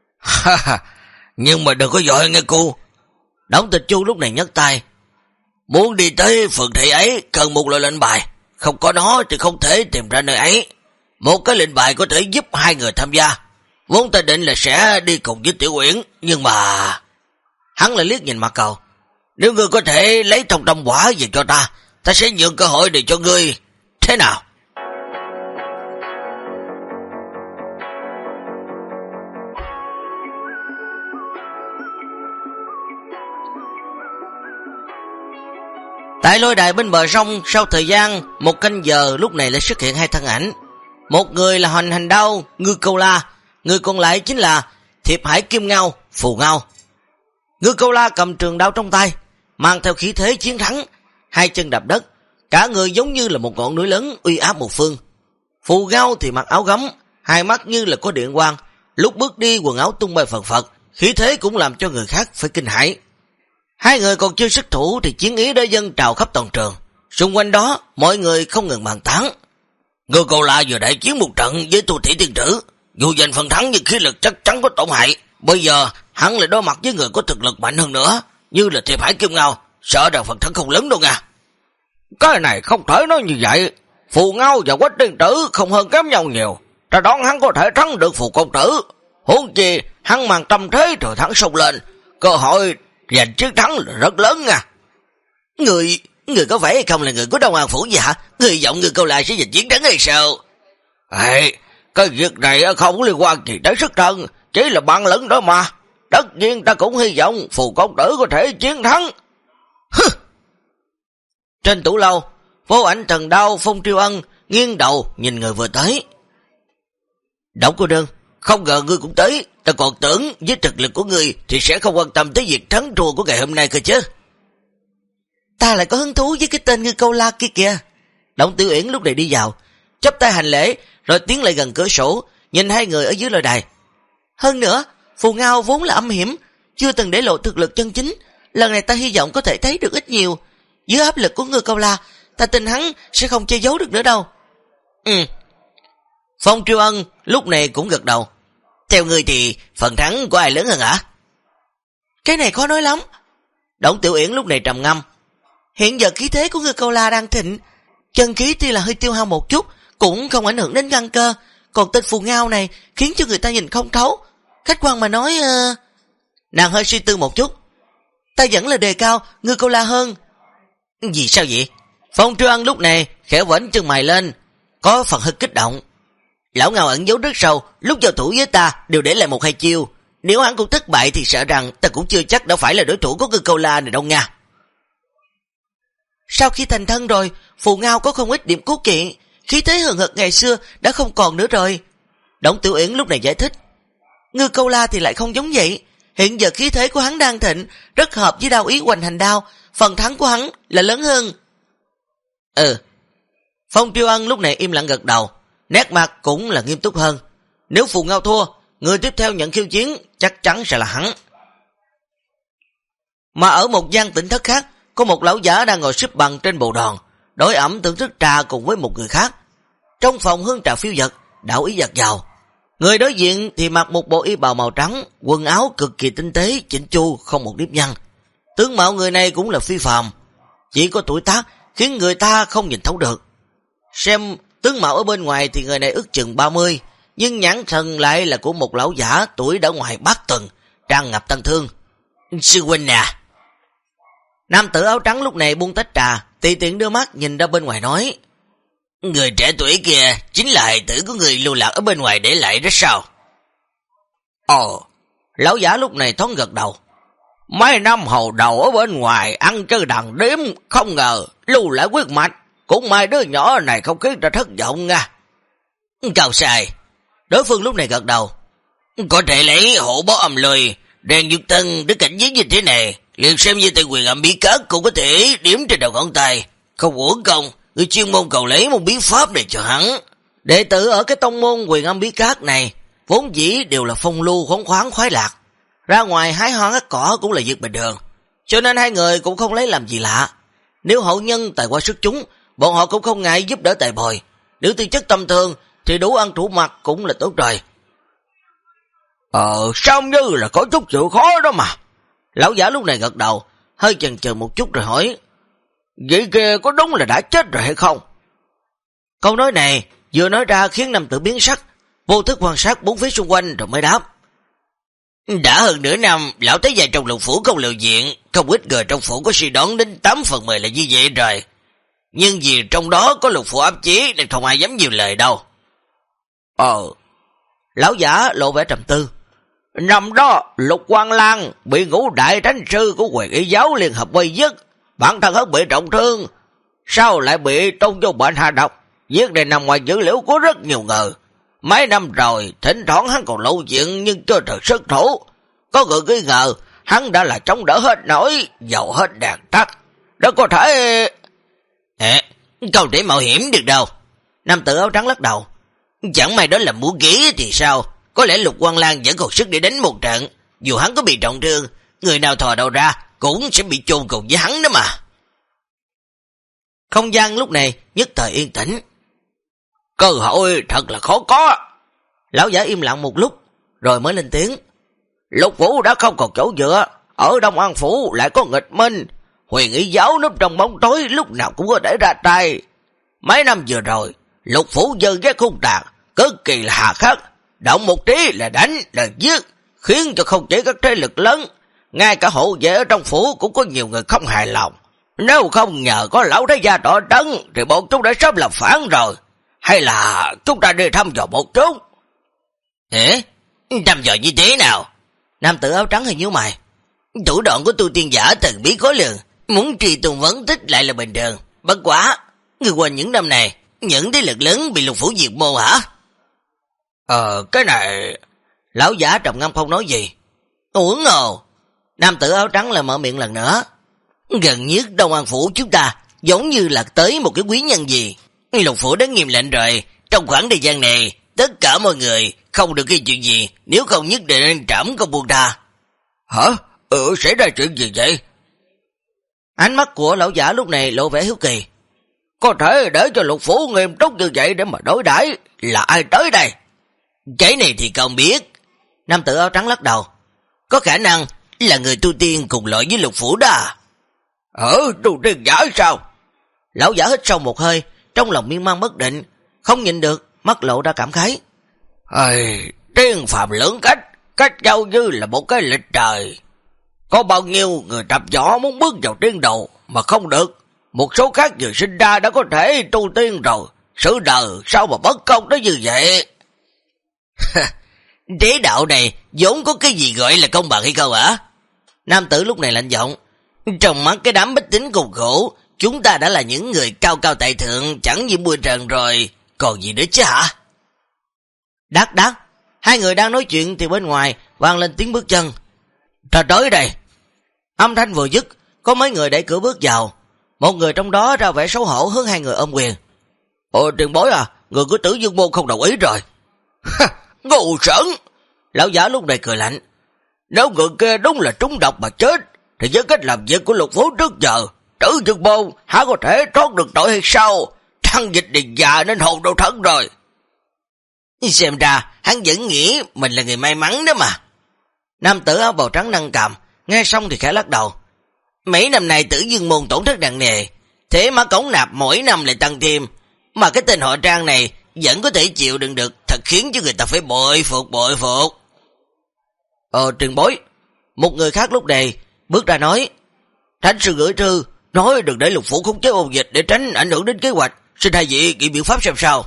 Nhưng mà đừng có vội nghe cô. Đổng Tịch Chu lúc này nhấc tay. Muốn đi tới phường thị ấy cần một loại lệnh bài, không có nó thì không thể tìm ra nơi ấy. Một cái lệnh bài có thể giúp hai người tham gia. Vốn ta định là sẽ đi cùng với Tiểu Uyển, nhưng mà... Hắn lại liếc nhìn Mạc Cầu. Nếu ngươi có thể lấy thông tâm quả về cho ta, ta sẽ nhường cơ hội để cho ngươi. Thế nào? Tại lôi đài bên bờ sông, sau thời gian 1 canh giờ, lúc này lại xuất hiện 2 thân ảnh. Một người là Hoành Hành Đao, Ngư Câu La, người còn lại chính là Thiệp Hải Kim Ngao, Phù Ngao. Ngư Câu La cầm trường đao trong tay, mang theo khí thế chiến thắng, 2 chân đạp đất, cả người giống như là một ngọn núi lớn uy áp một phương. Phù Ngao thì mặc áo gấm, 2 mắt như là có điện quang, lúc bước đi quần áo tung bay phật phật, khí thế cũng làm cho người khác phải kinh hãi. 2 người còn chưa xuất thủ thì chiến ý đã dâng trào khắp toàn trường. Xung quanh đó mọi người không ngừng bàn tán. Ngư Câu La vừa đại chiến một trận với Tu Thị Tiên Tử, dù giành phần thắng nhưng khí lực chắc chắn có tổn hại. Bây giờ hắn lại đối mặt với người có thực lực mạnh hơn nữa, như là Thiệp Hải Kim Ngao, sợ rằng phần thắng không lớn đâu nha. Cái này không thể nói như vậy. Phù Ngao và Quách Tiên Tử không hơn kém nhau nhiều, ta đoán hắn có thể thắng được Phù công tử. Huống chi hắn mang tâm thế rồi thắng sông lên, cơ hội giành chiến thắng là rất lớn nha. Người có vẻ không là người của Đông An Phủ gì hả? Người vọng Ngư Câu La sẽ giành chiến thắng hay sao? Cái việc này không liên quan gì tới sức thân, chỉ là bản lĩnh đó mà. Tất nhiên ta cũng hy vọng Phù công tử có thể chiến thắng. Trên tủ lâu, Vô Ảnh, Thần Đao, Phong Triêu Ân nghiêng đầu nhìn người vừa tới. Đổng cô nương, không ngờ ngươi cũng tới, ta còn tưởng với thực lực của ngươi thì sẽ không quan tâm tới việc thắng thua của ngày hôm nay cơ chứ. Ta lại có hứng thú với cái tên Ngư Câu La kia kìa. Đổng Tiểu Uyển lúc này đi vào, chắp tay hành lễ, rồi tiến lại gần cửa sổ, nhìn 2 người ở dưới lôi đài. Hơn nữa, Phù Ngao vốn là âm hiểm, chưa từng để lộ thực lực chân chính, lần này ta hy vọng có thể thấy được ít nhiều. Dưới áp lực của Ngư Câu La, ta tin hắn sẽ không che giấu được nữa đâu. Phong Triêu Ân lúc này cũng gật đầu. Theo ngươi thì phần thắng của ai lớn hơn hả? Cái này khó nói lắm. Đổng Tiểu Uyển lúc này trầm ngâm. Hiện giờ khí thế của Ngư Câu La đang thịnh, chân khí tuy là hơi tiêu hao một chút, cũng không ảnh hưởng đến căn cơ. Còn tên Phù Ngao này khiến cho người ta nhìn không thấu. Khách quan mà nói... Nàng hơi suy tư một chút. Ta vẫn là đề cao Ngư Câu La hơn. Vì sao vậy? Phong Triêu Ân lúc này khẽ vểnh chân mày lên, có phần hơi kích động. Lão Ngao ẩn giấu rất sâu, lúc giao thủ với ta đều để lại 1-2 chiêu. Nếu hắn cũng thất bại thì sợ rằng ta cũng chưa chắc đã phải là đối thủ của Ngư Câu La này đâu nha. Sau khi thành thân rồi, Phù Ngao có không ít điểm cố kỵ, khí thế hừng hực ngày xưa đã không còn nữa rồi. Đổng Tiểu Uyển lúc này giải thích. Ngư Câu La thì lại không giống vậy. Hiện giờ khí thế của hắn đang thịnh, rất hợp với đao ý Hoành Hành Đao, phần thắng của hắn là lớn hơn. Phong Triêu Ân lúc này im lặng gật đầu, nét mặt cũng là nghiêm túc hơn. Nếu Phù Ngao thua, người tiếp theo nhận khiêu chiến chắc chắn sẽ là hắn. Mà ở một gian tỉnh thất khác, có một lão giả đang ngồi xếp bằng trên bồ đòn, đối ẩm thưởng thức trà cùng với một người khác. Trong phòng hương trà phiêu dật, đạo ý dạt dào. Người đối diện thì mặc một bộ y bào màu trắng, quần áo cực kỳ tinh tế, chỉnh chu, không một nếp nhăn. Tướng mạo người này cũng là phi phàm, chỉ có tuổi tác khiến người ta không nhìn thấu được. Xem tướng mạo ở bên ngoài thì người này ước chừng 30, nhưng nhãn thần lại là của một lão giả tuổi đã ngoài bát tuần, tràn ngập tăng thương. Sư huynh à. Nam tử áo trắng lúc này buông tách trà, tùy tiện đưa mắt nhìn ra bên ngoài nói. Người trẻ tuổi kia chính là hài tử của người lưu lạc ở bên ngoài để lại đó sao? Lão giả lúc này thoáng gật đầu. Mấy năm hầu đầu ở bên ngoài ăn chơi đàn đếm, không ngờ lưu lại quyết mạch. Cũng may đứa nhỏ này không khiến ta thất vọng nha. Cao sai. Đối phương lúc này gật đầu. Có thể lấy hộ bó âm lười, đèn dược tân để cảnh giới như thế này, liền xem như tay quyền âm bí cát cũng có thể điểm trên đầu ngón tay. Không uổng công, người chuyên môn cầu lấy một bí pháp này cho hắn. Đệ tử ở cái tông môn quyền âm bí cát này vốn dĩ đều là phong lưu khoáng khoáng khoái lạc, ra ngoài hái hoa ngắt cỏ cũng là việc bình thường, cho nên 2 người cũng không lấy làm gì lạ. Nếu hậu nhân tài qua xuất chúng, bọn họ cũng không ngại giúp đỡ tài bồi. Nếu tư chất tầm thường thì đủ ăn thủ mặt cũng là tốt rồi. Sao như là có chút chịu khó đó mà. Lão giả lúc này gật đầu, hơi chần chừ một chút rồi hỏi. Vậy kia có đúng là đã chết rồi hay không? Câu nói này vừa nói ra khiến nam tử biến sắc, vô thức quan sát bốn phía xung quanh rồi mới đáp. Đã hơn nửa năm, lão tới dài trong lục phủ không lưu diện, không ít người trong phủ có suy đoán đến 8/10 là như vậy rồi. Nhưng vì trong đó có lục phủ áp chế nên không ai dám nhiều lời đâu. Lão giả lộ vẻ trầm tư. Năm đó Lục Quang Lan bị ngũ đại tránh sư của Quyền Y giáo liên hợp vây giết, bản thân hắn bị trọng thương, sao lại bị Tôn Vô Bệnh hạ độc? Việc này nằm ngoài dữ liệu của rất nhiều người. Mấy năm rồi, thỉnh thoảng hắn còn lộ diện nhưng chưa thực sức thủ. Có người nghi ngờ, hắn đã là chống đỡ hết nổi, dầu hết đàn tắc. Đó có thể... Không thể mạo hiểm được đâu. Nam tử áo trắng lắc đầu. Chẳng may đó là mũ ghế thì sao? Có lẽ Lục Quang Lan vẫn còn sức để đánh một trận. Dù hắn có bị trọng thương, người nào thò đầu ra cũng sẽ bị chôn cùng với hắn đó mà. Không gian lúc này nhất thời yên tĩnh. Cơ hội thật là khó có. Lão giả im lặng một lúc, rồi mới lên tiếng. Lục Vũ đã không còn chỗ dựa, ở Đông An Phủ lại có nghịch minh. Huyền Ý giáo núp trong bóng tối lúc nào cũng có thể ra tay. Mấy năm vừa rồi, Lục Phủ dơ ghét hung tàn, cực kỳ là hà khắc. Động một tí là đánh, là giết, khiến cho không chỉ các thế lực lớn, ngay cả hộ vệ ở trong phủ cũng có nhiều người không hài lòng. Nếu không nhờ có lão thái gia tỏ trấn thì bọn chúng đã sớm làm phản rồi. Hay là chúng ta đi thăm dò một chút? Thăm dò như thế nào? Nam tử áo trắng hơi nhíu mày. Thủ đoạn của tu tiên giả thần bí khó lường, muốn truy tung vấn tích lại là bình thường. Bất quá, người qua những năm này, những thế lực lớn bị Lục Phủ diệt môn hả? Cái này... Lão giả trầm ngâm không nói gì. Uổng ồ. Nam tử áo trắng lại mở miệng lần nữa. Gần nhất Đông An Phủ chúng ta giống như là tới một cái quý nhân gì. Lục Phủ đã nghiêm lệnh rồi, trong khoảng thời gian này, tất cả mọi người không được gây chuyện gì, nếu không nhất định nên trảm công buông tha. Hả? Xảy ra chuyện gì vậy? Ánh mắt của lão giả lúc này lộ vẻ hiếu kỳ. Có thể để cho Lục Phủ nghiêm túc như vậy để mà đối đãi, là ai tới đây? Cái này thì không biết. Nam tử áo trắng lắc đầu. Có khả năng là người tu tiên cùng loại với Lục Phủ đó. Tu tiên giả sao? Lão giả hít sâu một hơi, trong lòng miên man bất định, không nhịn được, mắt lộ ra cảm khái. Tiên phàm lưỡng cách nhau như là một cái lịch trời. Có bao nhiêu người tập võ muốn bước vào tiên đồ mà không được. Một số khác vừa sinh ra đã có thể tu tiên rồi. Sự đời sao mà bất công tới như vậy? Thế đạo này vốn có cái gì gọi là công bằng hay không hả? Nam tử lúc này lạnh giọng. Trong mắt cái đám bách tính cùng khổ, chúng ta đã là những người cao cao tại thượng, chẳng như bùi trần rồi, còn gì nữa chứ hả? Đắc, hai người đang nói chuyện thì bên ngoài vang lên tiếng bước chân. Ta tới đây. Âm thanh vừa dứt, có mấy người đẩy cửa bước vào. Một người trong đó ra vẻ xấu hổ hướng hai người ôm quyền. Tiền bối à, người của Tử Dương Môn không đồng ý rồi. Ngu xuẩn! Lão giả lúc này cười lạnh. Nếu người kia đúng là trúng độc mà chết, thì với cách làm việc của Lục Phủ trước giờ, Tử Dương Môn hả có thể thoát được tội hay sao? Thằng dịch điền già nên hồn đâu thân rồi. Xem ra hắn vẫn nghĩ mình là người may mắn đó mà. Nam tử áo bào trắng nâng cằm, nghe xong thì khẽ lắc đầu. Mấy năm nay Tử Dương Môn tổn thất nặng nề, thế mà cống nạp mỗi năm lại tăng thêm, mà cái tên họ Trang này vẫn có thể chịu đựng được, thật khiến cho người ta phải bội phục. Tiền bối. Một người khác lúc này bước ra nói. Thánh sư gửi thư nói đừng để Lục Phủ khống chế ôn dịch để tránh ảnh hưởng đến kế hoạch, xin hai vị nghĩ biện pháp xem sao.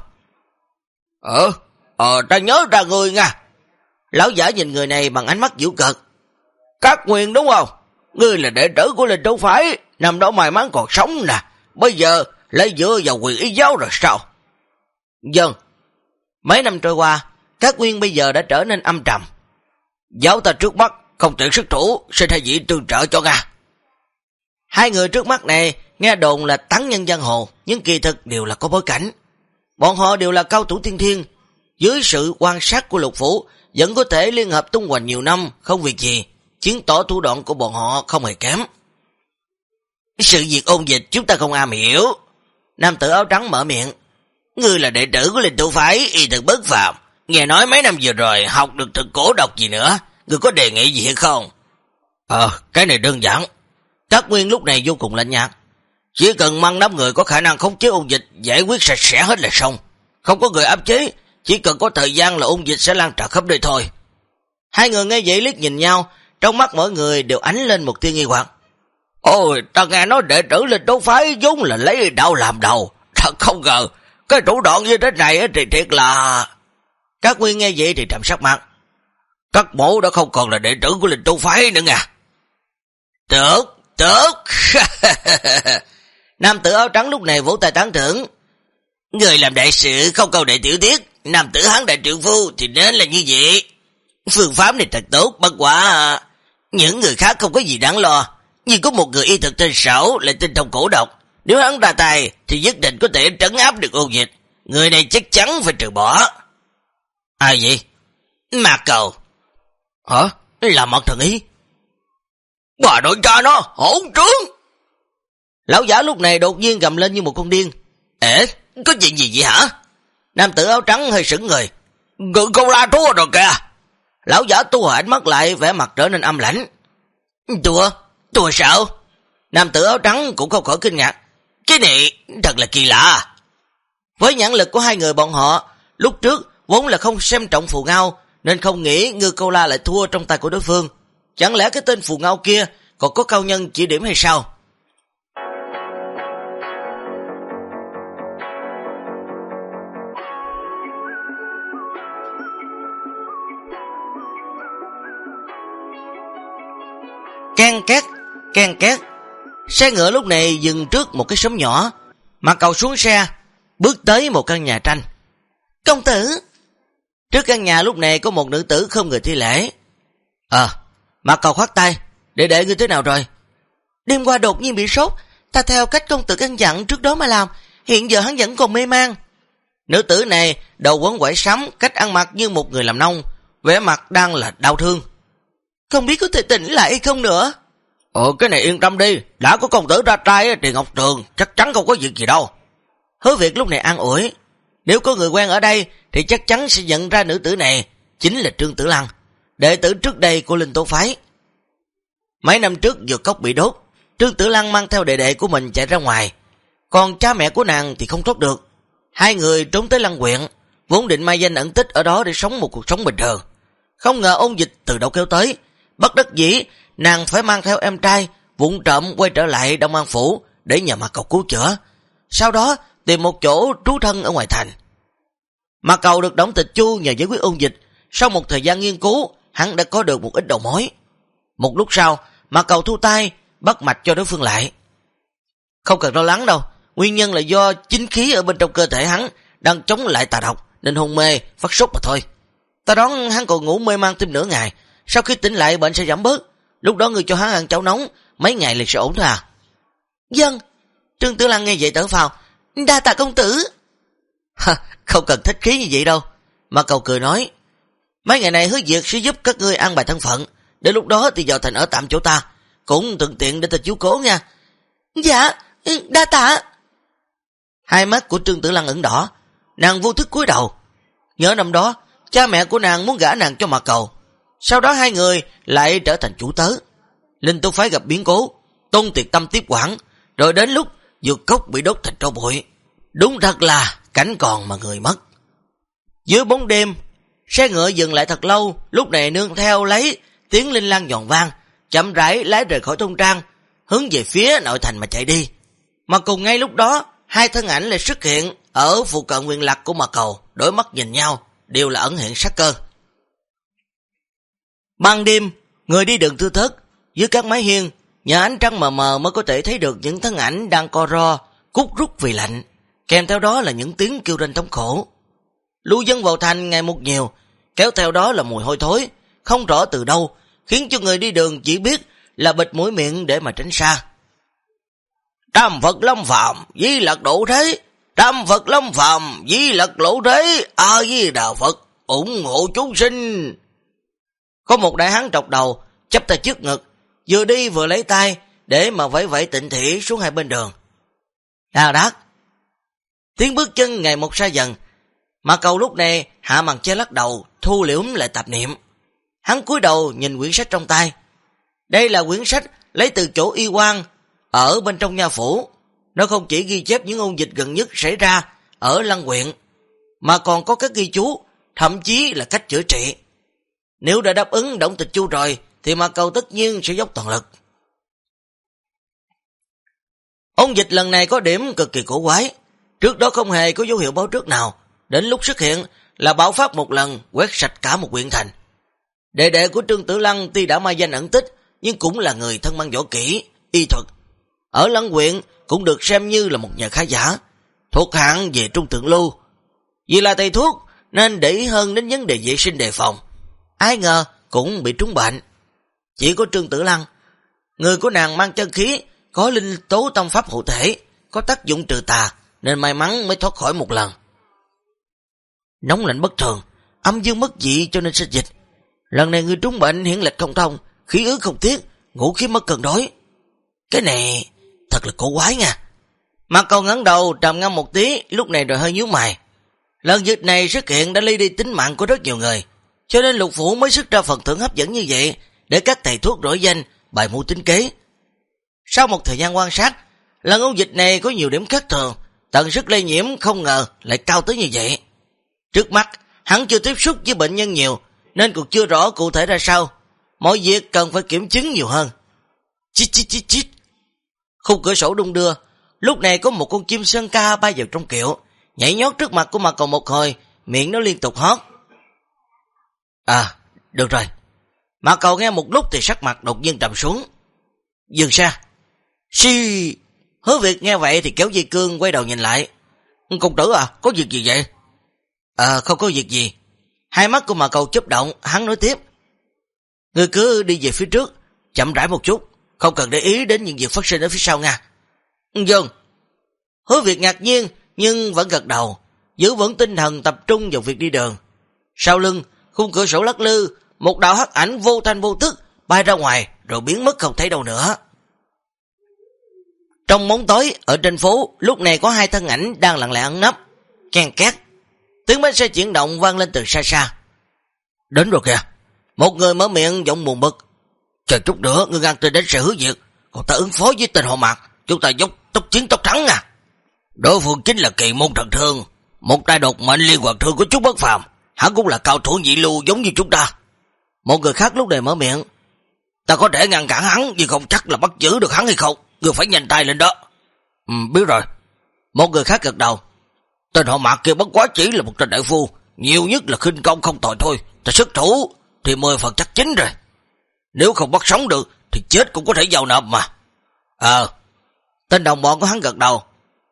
Ta nhớ ra người nha. Lão giả nhìn người này bằng ánh mắt giễu cợt. Các Nguyên đúng không? Ngươi là đệ tử của Linh Châu Phái, năm đó may mắn còn sống nè, bây giờ lại dựa vào Huyền Ý giáo rồi sao? Vâng. Mấy năm trôi qua, các Nguyên bây giờ đã trở nên âm trầm. Giáo ta trước mắt không tiện sức thủ, xin hai vị tương trợ cho Nga. Hai người trước mắt này nghe đồn là tán nhân giang hồ, nhưng kỳ thực đều là có bối cảnh. Bọn họ đều là cao thủ tiên thiên, dưới sự quan sát của Lục Phủ vẫn có thể liên hợp tung hoành nhiều năm, không việc gì, chứng tỏ thủ đoạn của bọn họ không hề kém. Sự việc ôn dịch chúng ta không am hiểu. Nam tử áo trắng mở miệng. Ngươi là đệ tử của Linh Thủ Phái, y thực bất phàm, nghe nói mấy năm vừa rồi học được thực cổ độc gì nữa, ngươi có đề nghị gì hay không? Cái này đơn giản. Các Nguyên lúc này vô cùng lạnh nhạt. Chỉ cần mang 5 người có khả năng khống chế ôn dịch, giải quyết sạch sẽ hết là xong. Không có người áp chế, chỉ cần có thời gian là ôn dịch sẽ lan tràn khắp nơi thôi. Hai người nghe vậy liếc nhìn nhau, trong mắt mỗi người đều ánh lên một tia nghi hoặc. Ta nghe nói đệ tử Linh Đấu Phái vốn là lấy đạo làm đầu, thật không ngờ cái thủ đoạn như thế này thì thiệt là... Các Nguyên nghe vậy thì trầm sắc mặt. Các mộ đã không còn là đệ tử của Linh Đấu Phái nữa nha. tốt. Nam tử áo trắng lúc này vỗ tay tán thưởng. Người làm đại sự không câu đệ tiểu tiết, nam tử hán đại trượng phu thì nên là như vậy. Phương pháp này thật tốt, bất quả những người khác không có gì đáng lo, nhưng có một người y thuật trên sảo lại tinh thông cổ độc, nếu hắn ra tay thì nhất định có thể trấn áp được ôn dịch. Người này chắc chắn phải trừ bỏ. Ai vậy? Mạc Cầu. Hả? Là Mạc Thần Ý. Bà nội cha nó, hỗn trướng. Lão giả lúc này đột nhiên gầm lên như một con điên. Ê, có chuyện gì vậy hả? Nam tử áo trắng hơi sững người. Câu la thua rồi kìa. Lão giả tu hồi ánh mắt lại, vẻ mặt trở nên âm lãnh. Tôi sao? Nam tử áo trắng cũng không khỏi kinh ngạc. Cái này thật là kỳ lạ. Với nhãn lực của hai người bọn họ, lúc trước vốn là không xem trọng phù ngao, nên không nghĩ Ngư Câu La lại thua trong tay của đối phương. Chẳng lẽ cái tên phù ngao kia còn có cao nhân chỉ điểm hay sao? Can két. Xe ngựa lúc này dừng trước một cái xóm nhỏ. Mạc Cầu xuống xe, bước tới một căn nhà tranh. Công tử. Trước căn nhà lúc này có một nữ tử không người thi lễ. Mạc Cầu khoát tay. Đệ ngươi thế nào rồi? Đêm qua đột nhiên bị sốt, ta theo cách công tử căn dặn trước đó mà làm, hiện giờ hắn vẫn còn mê man. Nữ tử này đầu quấn quải sắm, cách ăn mặc như một người làm nông, vẻ mặt đang là đau thương. Không biết có thể tỉnh lại hay không nữa. Cái này yên tâm đi, đã có công tử ra trai thì Ngọc Trường chắc chắn không có việc gì đâu. Hứa Việt lúc này an ủi. Nếu có người quen ở đây thì chắc chắn sẽ nhận ra nữ tử này chính là Trương Tử Lăng, đệ tử trước đây của Linh Tố Phái. Mấy năm trước dược cốc bị đốt, Trương Tử Lăng mang theo đệ của mình chạy ra ngoài, còn cha mẹ của nàng thì không thoát được. Hai người trốn tới Lăng huyện, vốn định mai danh ẩn tích ở đó để sống một cuộc sống bình thường. Không ngờ ôn dịch từ đâu kéo tới, bất đắc dĩ nàng phải mang theo em trai vụng trộm quay trở lại Đông An Phủ để nhờ Mạc Cầu cứu chữa, sau đó tìm một chỗ trú thân ở ngoài thành. Mạc Cầu được Đổng Tịch Chu nhờ giải quyết ôn dịch, sau một thời gian nghiên cứu, hắn đã có được một ít đầu mối. Một lúc sau, Mạc Cầu thu tay, bắt mạch cho đối phương lại. Không cần lo lắng đâu, nguyên nhân là do chính khí ở bên trong cơ thể hắn đang chống lại tà độc nên hôn mê, phát sốt mà thôi. Ta đoán hắn còn ngủ mê man thêm nửa ngày, sau khi tỉnh lại bệnh sẽ giảm bớt, lúc đó người cho hắn ăn cháo nóng, mấy ngày liền sẽ ổn thôi à. Dân. Trương Tử Lăng nghe vậy thở phào. Đa tạ công tử. Không cần thích khí như vậy đâu. Mạc Cầu cười nói. Mấy ngày này Hứa Việt sẽ giúp các ngươi an bài thân phận, đến lúc đó thì vào thành ở tạm chỗ ta, cũng thuận tiện để ta chiếu cố nha. Dạ, đa tạ. Hai mắt của Trương Tử Lăng ửng đỏ, nàng vô thức cúi đầu. Nhớ năm đó cha mẹ của nàng muốn gả nàng cho Mạc Cầu, sau đó hai người lại trở thành chủ tớ. Linh Tố Phái gặp biến cố, Tôn Tuyệt Tâm tiếp quản, rồi đến lúc dược cốc bị đốt thành tro bụi. Đúng thật là cảnh còn mà người mất. Dưới bóng đêm, xe ngựa dừng lại thật lâu, lúc này nương theo lấy tiếng linh lăng giòn vang, chậm rãi lái rời khỏi thôn trang, hướng về phía nội thành mà chạy đi. Mà cùng ngay lúc đó, hai thân ảnh lại xuất hiện ở phụ cận Nguyên Lạc của Mạc Cầu, đối mắt nhìn nhau, đều là ẩn hiện sát cơ. Ban đêm, người đi đường thưa thớt, dưới các mái hiên, nhờ ánh trăng mờ mờ mới có thể thấy được những thân ảnh đang co ro, cút rút vì lạnh, kèm theo đó là những tiếng kêu rên thống khổ. Lưu dân vào thành ngày một nhiều, kéo theo đó là mùi hôi thối, không rõ từ đâu, khiến cho người đi đường chỉ biết là bịt mũi miệng để mà tránh xa. Trăm Phật Long Phạm, Di Lặc Độ Thế, Trăm Phật Long Phạm, Di Lặc Lộ Thế, A Di Đà Phật, ủng hộ chúng sinh. Có một đại hán trọc đầu, chắp tay trước ngực, vừa đi vừa lấy tay để mà vẫy vẫy tịnh thị xuống hai bên đường. Đà đát. Tiếng bước chân ngày một xa dần. Mạc Cầu lúc này hạ màn che lắc đầu, thu liễm lại tạp niệm. Hắn cúi đầu nhìn quyển sách trong tay. Đây là quyển sách lấy từ chỗ y quan ở bên trong nha phủ. Nó không chỉ ghi chép những ôn dịch gần nhất xảy ra ở Lăng huyện, mà còn có các ghi chú, thậm chí là cách chữa trị. Nếu đã đáp ứng Đổng Tịch Chu rồi thì Mạc Cầu tất nhiên sẽ dốc toàn lực. Ôn dịch lần này có điểm cực kỳ cổ quái, trước đó không hề có dấu hiệu báo trước nào, đến lúc xuất hiện là bạo phát một lần, quét sạch cả một huyện thành. Đệ của Trương Tử Lăng tuy đã mai danh ẩn tích, nhưng cũng là người thân mang võ kỹ, y thuật. Ở Lăng huyện cũng được xem như là một nhà khá giả, thuộc hạng về trung thượng lưu. Vì là thầy thuốc nên để ý hơn đến vấn đề vệ sinh đề phòng. Ai ngờ cũng bị trúng bệnh. Chỉ có Trương Tử Lăng, người của nàng mang chân khí, có linh tố tâm pháp hộ thể, có tác dụng trừ tà, nên may mắn mới thoát khỏi một lần. Nóng lạnh bất thường, âm dương mất dị cho nên sinh dịch. Lần này người trúng bệnh hiển lệch không thông, khí ứ không tiết, ngủ khí mất cân đối. Cái này thật là cổ quái nha. Mạc Cầu ngẩng đầu trầm ngâm một tí, lúc này rồi hơi nhíu mày. Lần dịch này xuất hiện đã ly đi tính mạng của rất nhiều người, cho nên Lục Phủ mới xuất ra phần thưởng hấp dẫn như vậy để các thầy thuốc nổi danh bài mưu tính kế. Sau một thời gian quan sát, lần ôn dịch này có nhiều điểm khác thường, tần suất lây nhiễm không ngờ lại cao tới như vậy. Trước mắt, hắn chưa tiếp xúc với bệnh nhân nhiều, nên cũng chưa rõ cụ thể ra sao. Mọi việc cần phải kiểm chứng nhiều hơn. Chít chít chít chít. Khung cửa sổ đung đưa, lúc này có một con chim sơn ca bay vào trong kiệu, nhảy nhót trước mặt của Mạc Cầu một hồi, miệng nó liên tục hót. À, được rồi. Mạc Cầu nghe một lúc thì sắc mặt đột nhiên trầm xuống. Dừng xa. Xì. Hứa Việt nghe vậy thì kéo dây cương quay đầu nhìn lại. Công tử à, có việc gì vậy? Không có việc gì. Hai mắt của Mạc Cầu chớp động, hắn nói tiếp. Ngươi cứ đi về phía trước, chậm rãi một chút, không cần để ý đến những việc phát sinh ở phía sau nha. Vâng. Hứa Việt ngạc nhiên nhưng vẫn gật đầu, giữ vững tinh thần tập trung vào việc đi đường. Sau lưng, khung cửa sổ lắc lư, một đạo hắc ảnh vô thanh vô tức bay ra ngoài rồi biến mất không thấy đâu nữa. Trong bóng tối ở trên phố, lúc này có hai thân ảnh đang lặng lẽ ẩn nấp. Ken két, tiếng bánh xe chuyển động vang lên từ xa xa. Đến rồi kìa. Một người mở miệng giọng buồn bực. Chờ chút nữa ngươi ngang tên đến xe Hứa Việt, còn ta ứng phó với tên họ Mạc, chúng ta dốc tốc chiến tốc thắng à. Đối phương chính là Kỳ Môn Thần Thương, một tay đột mệnh liên hoàn thương của chút bất phàm, hắn cũng là cao thủ nhị lưu giống như chúng ta. Một người khác lúc này mở miệng. Ta có thể ngăn cản hắn, nhưng không chắc là bắt giữ được hắn hay không, ngươi phải nhanh tay lên đó. Biết rồi. Một người khác gật đầu. Tên họ Mạc kia bất quá chỉ là một tên đại phu, nhiều nhất là khinh công không tồi thôi, ta xuất thủ thì 10 phần chắc chính rồi. Nếu không bắt sống được thì chết cũng có thể giao nộp mà. Tên đồng bọn của hắn gật đầu.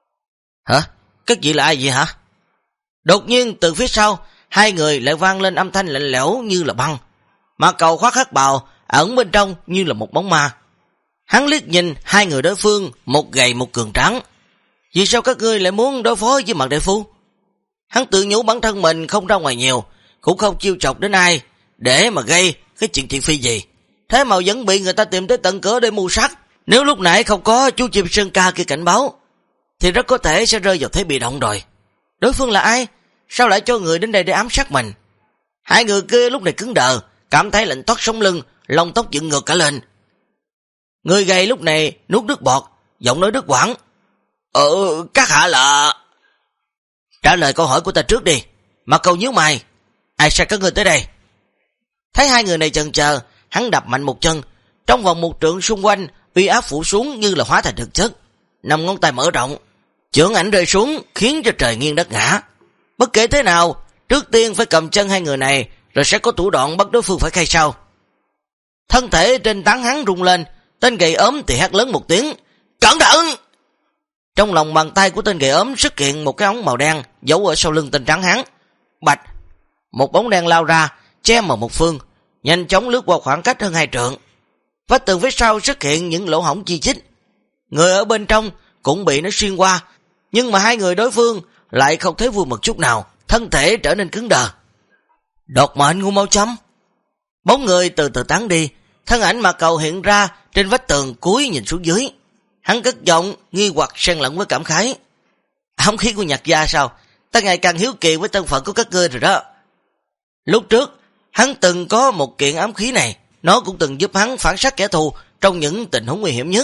Hả? Các vị là ai vậy hả? Đột nhiên từ phía sau, hai người lại vang lên âm thanh lạnh lẽo như là băng. Mạc Cầu khoác hắc bào, ẩn bên trong như là một bóng ma. Hắn liếc nhìn hai người đối phương, một gầy một cường tráng. Vì sao các ngươi lại muốn đối phó với Mạc đại phu? Hắn tự nhủ bản thân mình không ra ngoài nhiều, cũng không chiêu chọc đến ai, để mà gây cái chuyện thị phi gì. Thế mà vẫn bị người ta tìm tới tận cửa để mưu sát. Nếu lúc nãy không có chú chim sơn ca kia cảnh báo, thì rất có thể sẽ rơi vào thế bị động rồi. Đối phương là ai? Sao lại cho người đến đây để ám sát mình? Hai người kia lúc này cứng đờ, cảm thấy lạnh toát sống lưng, lông tóc dựng ngược cả lên. Người gầy lúc này nuốt nước bọt, giọng nói đứt quãng. Các hạ là... Trả lời câu hỏi của ta trước đi. Mạc Cầu nhíu mày. Ai sai các ngươi tới đây? Thấy hai người này chần chờ, hắn đập mạnh một chân. Trong vòng một trượng xung quanh, uy áp phủ xuống như là hóa thành thực chất. 5 ngón tay mở rộng, chưởng ảnh rơi xuống khiến cho trời nghiêng đất ngã. Bất kể thế nào, trước tiên phải cầm chân hai người này, rồi sẽ có thủ đoạn bắt đối phương phải khai sau. Thân thể trên trán hắn rung lên, tên gầy ốm thì hét lớn một tiếng. Cẩn thận! Trong lòng bàn tay của tên gầy ốm xuất hiện một cái ống màu đen giấu ở sau lưng tên trắng hắn. Bạch! Một bóng đen lao ra, che mờ một phương, nhanh chóng lướt qua khoảng cách hơn 2 trượng. Vách tường phía sau xuất hiện những lỗ hổng chi chít. Người ở bên trong cũng bị nó xuyên qua, nhưng mà hai người đối phương lại không thấy vui một chút nào, thân thể trở nên cứng đờ. Đột mệnh Ngưu Mao Châm. Bóng người từ từ tán đi, thân ảnh Mạc Cầu hiện ra trên vách tường cúi nhìn xuống dưới. Hắn cất giọng nghi hoặc xen lẫn với cảm khái. Ám khí của Nhạc gia sao? Ta ngày càng hiếu kỳ với thân phận của các ngươi rồi đó. Lúc trước, hắn từng có một kiện ám khí này, nó cũng từng giúp hắn phản sát kẻ thù trong những tình huống nguy hiểm nhất.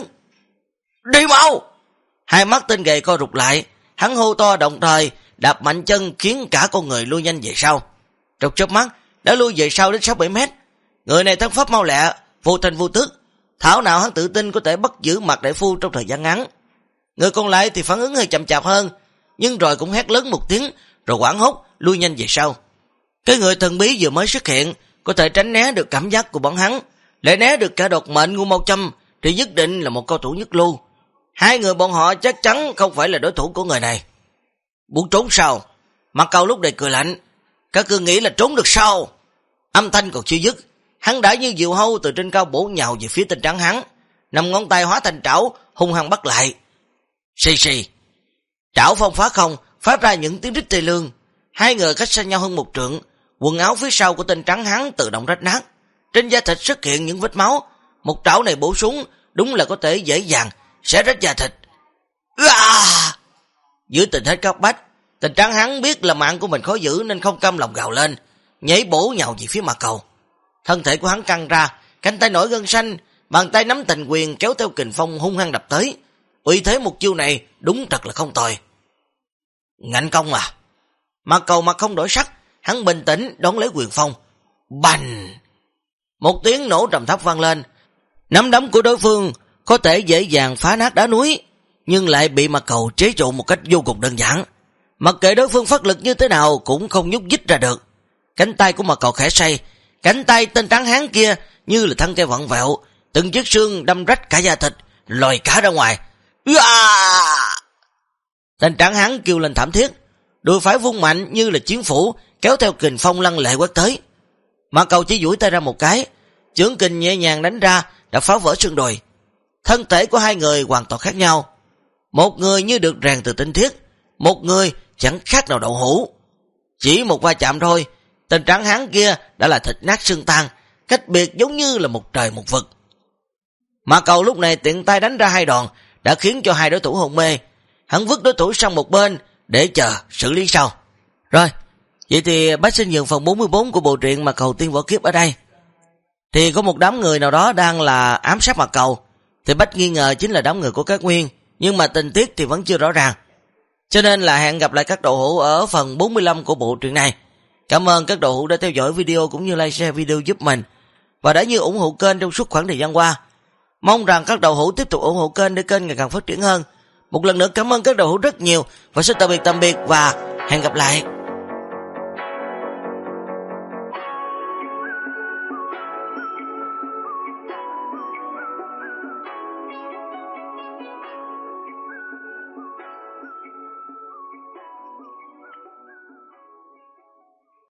Đi mau! Hai mắt tên gầy co rụt lại, hắn hô to đồng thời đạp mạnh chân khiến cả con người lui nhanh về sau. Trong chớp mắt đã lui về sau đến 6-7 mét. Người này thân pháp mau lẹ, vô thanh vô tức, thảo nào hắn tự tin có thể bắt giữ Mạc đại phu trong thời gian ngắn. Người còn lại thì phản ứng hơi chậm chạp hơn, nhưng rồi cũng hét lớn một tiếng rồi hoảng hốt lui nhanh về sau. Cái người thần bí vừa mới xuất hiện có thể tránh né được cảm giác của bọn hắn, lại né được cả đột mệnh Ngưu Mao Châm, thì nhất định là một cao thủ nhất lưu. Hai người bọn họ chắc chắn không phải là đối thủ của người này. Muốn trốn sao? Mặt Cầu lúc này cười lạnh. Các ngươi nghĩ là trốn được sao? Âm thanh còn chưa dứt, hắn đã như diều hâu từ trên cao bổ nhào về phía tên trắng hắn, 5 ngón tay hóa thành trảo, hung hăng bắt lại. Xì xì. Trảo phong phá không, phát ra những tiếng rít tê lương. Hai người cách xa nhau hơn 1 trượng, quần áo phía sau của tên trắng hắn tự động rách nát. Trên da thịt xuất hiện những vết máu, một trảo này bổ xuống, đúng là có thể dễ dàng xé rách da thịt. Dưới tình thế cấp bách, tên trắng hắn biết là mạng của mình khó giữ nên không cam lòng gào lên, nhảy bổ nhào về phía Mặt Cầu. Thân thể của hắn căng ra, cánh tay nổi gân xanh, bàn tay nắm thành quyền kéo theo kình phong hung hăng đập tới. Uy thế một chiêu này đúng thật là không tồi. Ngạnh công à? Mặt Cầu mặt không đổi sắc, hắn bình tĩnh đón lấy quyền phong. Bành! Một tiếng nổ trầm thấp vang lên. Nắm đấm của đối phương có thể dễ dàng phá nát đá núi, nhưng lại bị Mặt Cầu chế trụ một cách vô cùng đơn giản. Mặc kệ đối phương phát lực như thế nào cũng không nhúc nhích ra được. Cánh tay của Mặt Cầu khẽ xoay, cánh tay tên trắng hán kia như là thân cây vặn vẹo, từng chiếc xương đâm rách cả da thịt, lòi cả ra ngoài. Tên trắng hán kêu lên thảm thiết, đùi phải vung mạnh như là chiến phủ, kéo theo kình phong lăng lệ quét tới. Mặt Cầu chỉ duỗi tay ra một cái, chưởng kình nhẹ nhàng đánh ra đã phá vỡ xương đùi. Thân thể của hai người hoàn toàn khác nhau, một người như được rèn từ tinh thiết, một người chẳng khác nào đậu hũ. Chỉ một va chạm thôi, tên trắng hán kia đã là thịt nát xương tan, cách biệt giống như là một trời một vực. Mặt Cầu lúc này tiện tay đánh ra 2 đòn đã khiến cho hai đối thủ hôn mê. Hắn vứt đối thủ sang một bên để chờ xử lý sau. Rồi, vậy thì bác xin dừng phần 44 của bộ truyện Mặt Cầu Tiên Võ Kiếp ở đây. Thì có một đám người nào đó đang là ám sát Mặt Cầu, thì bách nghi ngờ chính là đám người của Các Nguyên, nhưng mà tình tiết thì vẫn chưa rõ ràng. Cho nên là hẹn gặp lại các đầu hữu ở phần 45 của bộ truyện này. Cảm ơn các đầu hữu đã theo dõi video cũng như like share video giúp mình, và đã như ủng hộ kênh trong suốt khoảng thời gian qua. Mong rằng các đầu hữu tiếp tục ủng hộ kênh để kênh ngày càng phát triển hơn. Một lần nữa cảm ơn các đầu hữu rất nhiều, và xin tạm biệt và hẹn gặp lại.